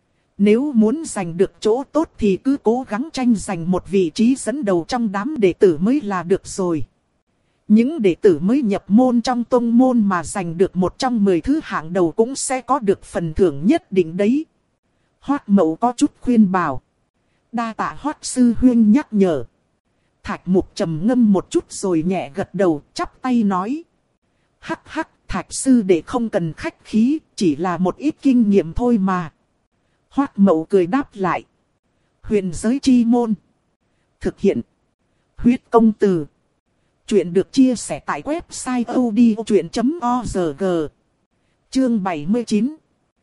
Nếu muốn giành được chỗ tốt thì cứ cố gắng tranh giành một vị trí dẫn đầu trong đám đệ tử mới là được rồi. Những đệ tử mới nhập môn trong tông môn mà giành được một trong mười thứ hạng đầu cũng sẽ có được phần thưởng nhất định đấy. Hoắc Mậu có chút khuyên bảo. Đa tạ Hoắc sư huynh nhắc nhở. Thạch Mục trầm ngâm một chút rồi nhẹ gật đầu, chắp tay nói. Hắc hắc, Thạch sư đệ không cần khách khí, chỉ là một ít kinh nghiệm thôi mà. Hoắc Mậu cười đáp lại. Huyền giới chi môn. Thực hiện. Huyết công từ. Chuyện được chia sẻ tại website odchuyện chấm org. Chương bảy mươi chín.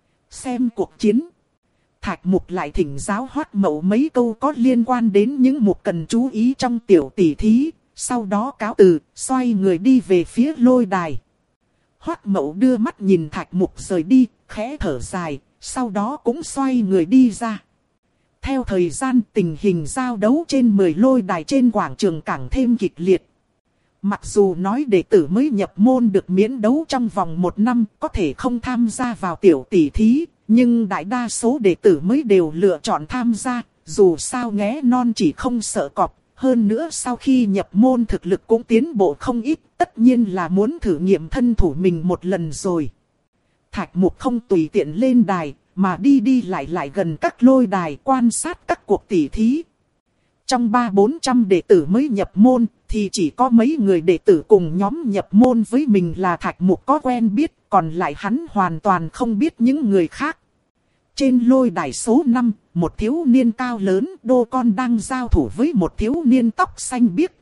Xem cuộc chiến. Thạch Mục lại thỉnh giáo Hoắc Mậu mấy câu có liên quan đến những mục cần chú ý trong tiểu tỷ thí, sau đó cáo từ, xoay người đi về phía lôi đài. Hoắc Mậu đưa mắt nhìn Thạch Mục rời đi, khẽ thở dài, sau đó cũng xoay người đi ra. Theo thời gian, tình hình giao đấu trên mười lôi đài trên quảng trường càng thêm kịch liệt. Mặc dù nói đệ tử mới nhập môn được miễn đấu trong vòng một năm, có thể không tham gia vào tiểu tỷ thí, nhưng đại đa số đệ tử mới đều lựa chọn tham gia, dù sao nghé non chỉ không sợ cọp. Hơn nữa sau khi nhập môn thực lực cũng tiến bộ không ít, tất nhiên là muốn thử nghiệm thân thủ mình một lần rồi. Thạch Mục không tùy tiện lên đài, mà đi đi lại lại gần các lôi đài quan sát các cuộc tỷ thí. Trong ba bốn trăm đệ tử mới nhập môn, thì chỉ có mấy người đệ tử cùng nhóm nhập môn với mình là Thạch Mục có quen biết, còn lại hắn hoàn toàn không biết những người khác. Trên lôi đài số năm, một thiếu niên cao lớn đô con đang giao thủ với một thiếu niên tóc xanh biếc.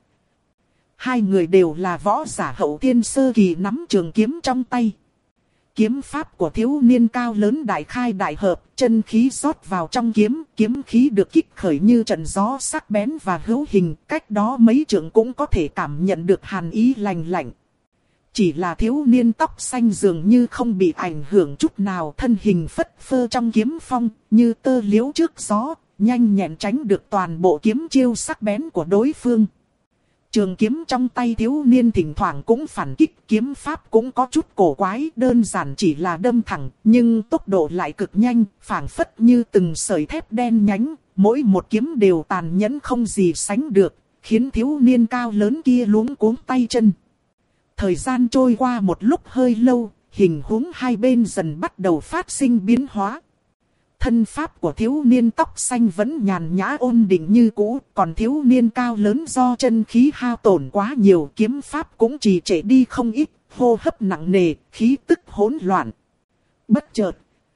Hai người đều là võ giả hậu thiên sơ kỳ nắm trường kiếm trong tay. Kiếm pháp của thiếu niên cao lớn đại khai đại hợp, chân khí rót vào trong kiếm, kiếm khí được kích khởi như trận gió sắc bén và hữu hình, cách đó mấy trượng cũng có thể cảm nhận được hàn ý lạnh lạnh. Chỉ là thiếu niên tóc xanh dường như không bị ảnh hưởng chút nào, thân hình phất phơ trong kiếm phong, như tơ liễu trước gió, nhanh nhẹn tránh được toàn bộ kiếm chiêu sắc bén của đối phương. Trường kiếm trong tay thiếu niên thỉnh thoảng cũng phản kích, kiếm pháp cũng có chút cổ quái, đơn giản chỉ là đâm thẳng, nhưng tốc độ lại cực nhanh, phảng phất như từng sợi thép đen nhánh, mỗi một kiếm đều tàn nhẫn không gì sánh được, khiến thiếu niên cao lớn kia luống cuống tay chân. Thời gian trôi qua một lúc hơi lâu, hình huống hai bên dần bắt đầu phát sinh biến hóa. Thân pháp của thiếu niên tóc xanh vẫn nhàn nhã ôn định như cũ, còn thiếu niên cao lớn do chân khí hao tổn quá nhiều, kiếm pháp cũng trì trệ đi không ít, hô hấp nặng nề, khí tức hỗn loạn. Bất chợt,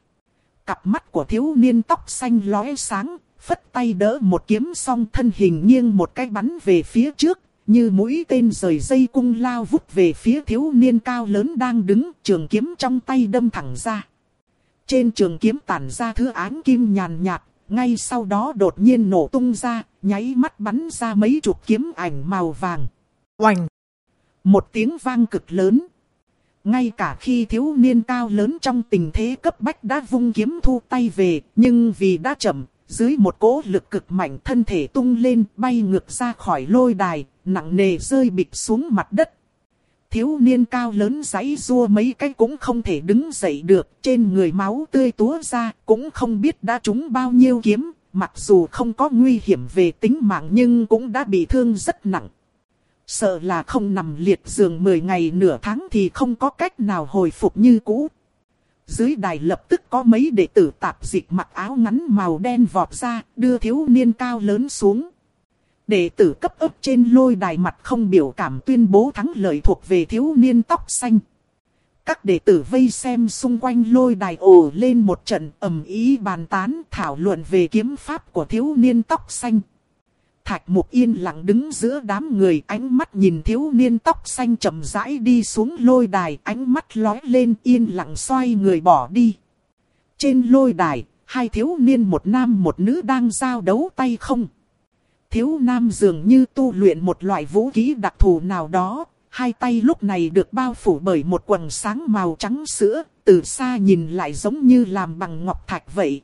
cặp mắt của thiếu niên tóc xanh lóe sáng, phất tay đỡ một kiếm xong thân hình nghiêng một cái bắn về phía trước, như mũi tên rời dây cung lao vút về phía thiếu niên cao lớn đang đứng, trường kiếm trong tay đâm thẳng ra. Trên trường kiếm tản ra thứ ánh kim nhàn nhạt, ngay sau đó đột nhiên nổ tung ra, nháy mắt bắn ra mấy chục kiếm ảnh màu vàng. Oành! Một tiếng vang cực lớn. Ngay cả khi thiếu niên cao lớn trong tình thế cấp bách đã vung kiếm thu tay về, nhưng vì đã chậm, dưới một cỗ lực cực mạnh thân thể tung lên, bay ngược ra khỏi lôi đài, nặng nề rơi bịch xuống mặt đất. Thiếu niên cao lớn giãy giụa mấy cái cũng không thể đứng dậy được, trên người máu tươi túa ra, cũng không biết đã trúng bao nhiêu kiếm, mặc dù không có nguy hiểm về tính mạng nhưng cũng đã bị thương rất nặng. Sợ là không nằm liệt giường mười ngày nửa tháng thì không có cách nào hồi phục như cũ. Dưới đài lập tức có mấy đệ tử tạp dịch mặc áo ngắn màu đen vọt ra, đưa thiếu niên cao lớn xuống. Đệ tử cấp ấp trên lôi đài mặt không biểu cảm tuyên bố thắng lợi thuộc về thiếu niên tóc xanh. Các đệ tử vây xem xung quanh lôi đài ồ lên một trận ầm ĩ bàn tán thảo luận về kiếm pháp của thiếu niên tóc xanh. Thạch Mục yên lặng đứng giữa đám người, ánh mắt nhìn thiếu niên tóc xanh chậm rãi đi xuống lôi đài, ánh mắt lóe lên, yên lặng xoay người bỏ đi. Trên lôi đài, hai thiếu niên một nam một nữ đang giao đấu tay không. Thiếu nam dường như tu luyện một loại vũ khí đặc thù nào đó, hai tay lúc này được bao phủ bởi một quầng sáng màu trắng sữa, từ xa nhìn lại giống như làm bằng ngọc thạch vậy.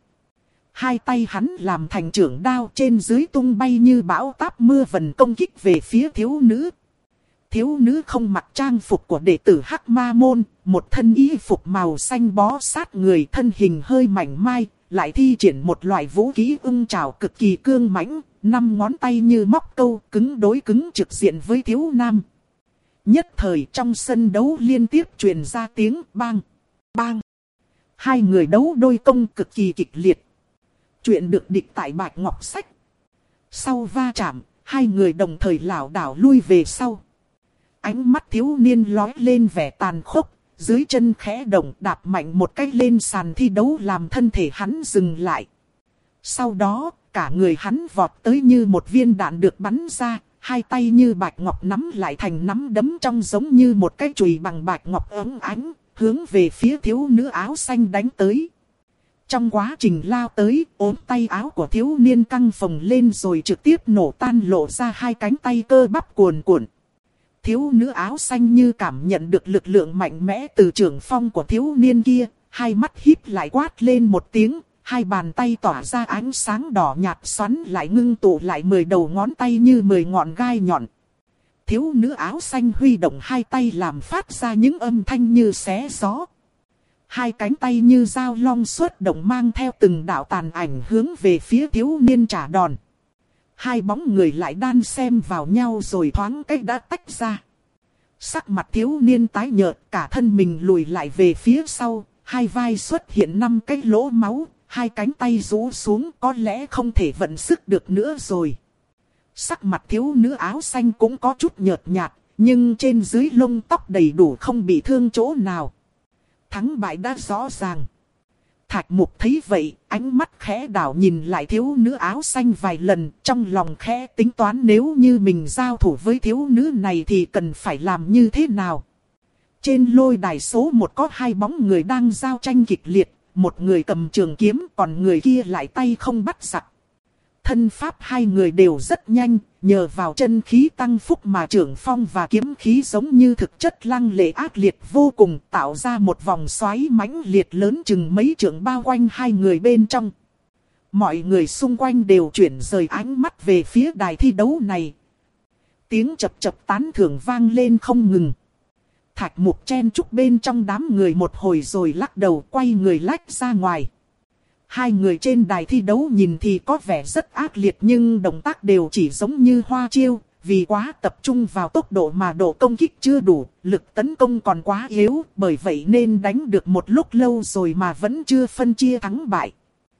Hai tay hắn làm thành chưởng đao, trên dưới tung bay như bão táp mưa vần công kích về phía thiếu nữ. Thiếu nữ không mặc trang phục của đệ tử Hắc Ma Môn, một thân y phục màu xanh bó sát người, thân hình hơi mảnh mai, lại thi triển một loại vũ khí ưng chảo cực kỳ cương mãnh, năm ngón tay như móc câu, cứng đối cứng trực diện với thiếu nam. Nhất thời trong sân đấu liên tiếp truyền ra tiếng bang, bang. Hai người đấu đôi công cực kỳ kịch liệt. Chuyện được địch tại Bạch Ngọc Sách. Sau va chạm, hai người đồng thời lảo đảo lui về sau. Ánh mắt thiếu niên lóe lên vẻ tàn khốc, dưới chân khẽ động đạp mạnh một cái lên sàn thi đấu làm thân thể hắn dừng lại. Sau đó, cả người hắn vọt tới như một viên đạn được bắn ra, hai tay như bạch ngọc nắm lại thành nắm đấm trong giống như một cái chùy bằng bạch ngọc óng ánh, hướng về phía thiếu nữ áo xanh đánh tới. Trong quá trình lao tới, ốm tay áo của thiếu niên căng phồng lên rồi trực tiếp nổ tan, lộ ra hai cánh tay cơ bắp cuồn cuộn. Thiếu nữ áo xanh như cảm nhận được lực lượng mạnh mẽ từ trường phong của thiếu niên kia, hai mắt híp lại quát lên một tiếng, hai bàn tay tỏa ra ánh sáng đỏ nhạt xoắn lại ngưng tụ lại mười đầu ngón tay như mười ngọn gai nhọn. Thiếu nữ áo xanh huy động hai tay làm phát ra những âm thanh như xé gió. Hai cánh tay như dao long xuất động mang theo từng đạo tàn ảnh hướng về phía thiếu niên trả đòn. Hai bóng người lại đan xen vào nhau rồi thoáng cách đã tách ra. Sắc mặt thiếu niên tái nhợt, cả thân mình lùi lại về phía sau, hai vai xuất hiện năm cái lỗ máu, hai cánh tay rũ xuống, có lẽ không thể vận sức được nữa rồi. Sắc mặt thiếu nữ áo xanh cũng có chút nhợt nhạt, nhưng trên dưới lông tóc đầy đủ, không bị thương chỗ nào. Thắng bại đã rõ ràng. Thạch Mục thấy vậy, ánh mắt khẽ đảo nhìn lại thiếu nữ áo xanh vài lần, trong lòng khẽ tính toán nếu như mình giao thủ với thiếu nữ này thì cần phải làm như thế nào. Trên lôi đài số một có hai bóng người đang giao tranh kịch liệt, một người cầm trường kiếm còn người kia lại tay không bắt giặc. Thân pháp hai người đều rất nhanh, nhờ vào chân khí tăng phúc mà trưởng phong và kiếm khí giống như thực chất lăng lệ ác liệt vô cùng, tạo ra một vòng xoáy mãnh liệt lớn chừng mấy trượng bao quanh hai người bên trong. Mọi người xung quanh đều chuyển rời ánh mắt về phía đài thi đấu này. Tiếng chập chập tán thưởng vang lên không ngừng. Thạch Mục chen chúc bên trong đám người một hồi rồi lắc đầu quay người lách ra ngoài. Hai người trên đài thi đấu nhìn thì có vẻ rất ác liệt nhưng động tác đều chỉ giống như hoa chiêu, vì quá tập trung vào tốc độ mà độ công kích chưa đủ, lực tấn công còn quá yếu, bởi vậy nên đánh được một lúc lâu rồi mà vẫn chưa phân chia thắng bại.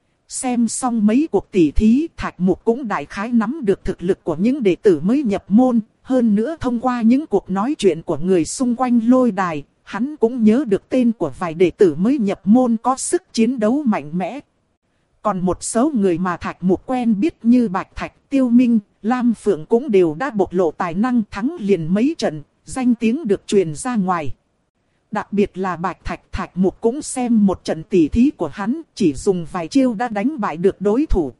Xem xong mấy cuộc tỉ thí, Thạch Mục cũng đại khái nắm được thực lực của những đệ tử mới nhập môn, hơn nữa thông qua những cuộc nói chuyện của người xung quanh lôi đài, hắn cũng nhớ được tên của vài đệ tử mới nhập môn có sức chiến đấu mạnh mẽ. Còn một số người mà Thạch Mục quen biết như Bạch Thạch, Tiêu Minh, Lam Phượng cũng đều đã bộc lộ tài năng, thắng liền mấy trận, danh tiếng được truyền ra ngoài. Đặc biệt là Bạch Thạch, Thạch Mục cũng xem một trận tỉ thí của hắn, chỉ dùng vài chiêu đã đánh bại được đối thủ.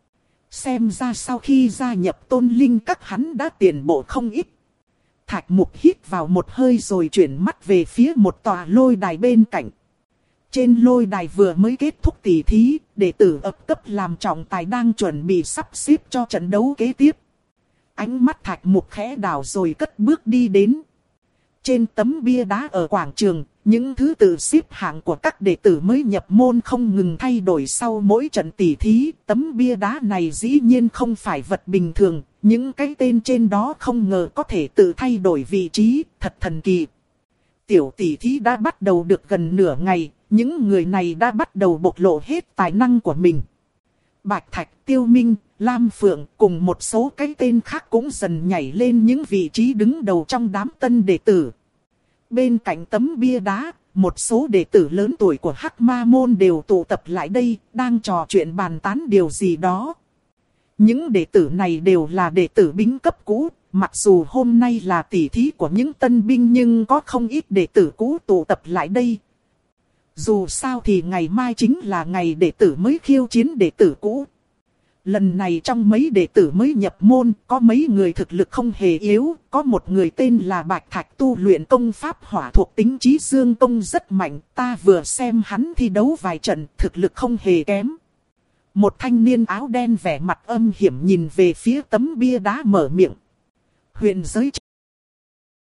Xem ra sau khi gia nhập Tôn Linh Các hắn đã tiến bộ không ít. Thạch Mục hít vào một hơi rồi chuyển mắt về phía một tòa lôi đài bên cạnh. Trên lôi đài vừa mới kết thúc tỉ thí, đệ tử ập cấp làm trọng tài đang chuẩn bị sắp xếp cho trận đấu kế tiếp. Ánh mắt Thạch Mục khẽ đảo rồi cất bước đi đến. Trên tấm bia đá ở quảng trường, những thứ tự xếp hạng của các đệ tử mới nhập môn không ngừng thay đổi sau mỗi trận tỉ thí. Tấm bia đá này dĩ nhiên không phải vật bình thường, những cái tên trên đó không ngờ có thể tự thay đổi vị trí, thật thần kỳ. Tiểu tỉ thí đã bắt đầu được gần nửa ngày, những người này đã bắt đầu bộc lộ hết tài năng của mình. Bạch Thạch, Tiêu Minh, Lam Phượng cùng một số cái tên khác cũng dần nhảy lên những vị trí đứng đầu trong đám tân đệ tử. Bên cạnh tấm bia đá, một số đệ tử lớn tuổi của Hắc Ma Môn đều tụ tập lại đây, đang trò chuyện bàn tán điều gì đó. Những đệ tử này đều là đệ tử bính cấp cũ, mặc dù hôm nay là tỷ thí của những tân binh nhưng có không ít đệ tử cũ tụ tập lại đây. Dù sao thì ngày mai chính là ngày đệ tử mới khiêu chiến đệ tử cũ. Lần này trong mấy đệ tử mới nhập môn, có mấy người thực lực không hề yếu, có một người tên là Bạch Thạch tu luyện công pháp hỏa thuộc tính Chí Dương Công rất mạnh, ta vừa xem hắn thi đấu vài trận, thực lực không hề kém. Một thanh niên áo đen vẻ mặt âm hiểm nhìn về phía tấm bia đá mở miệng. Huyền giới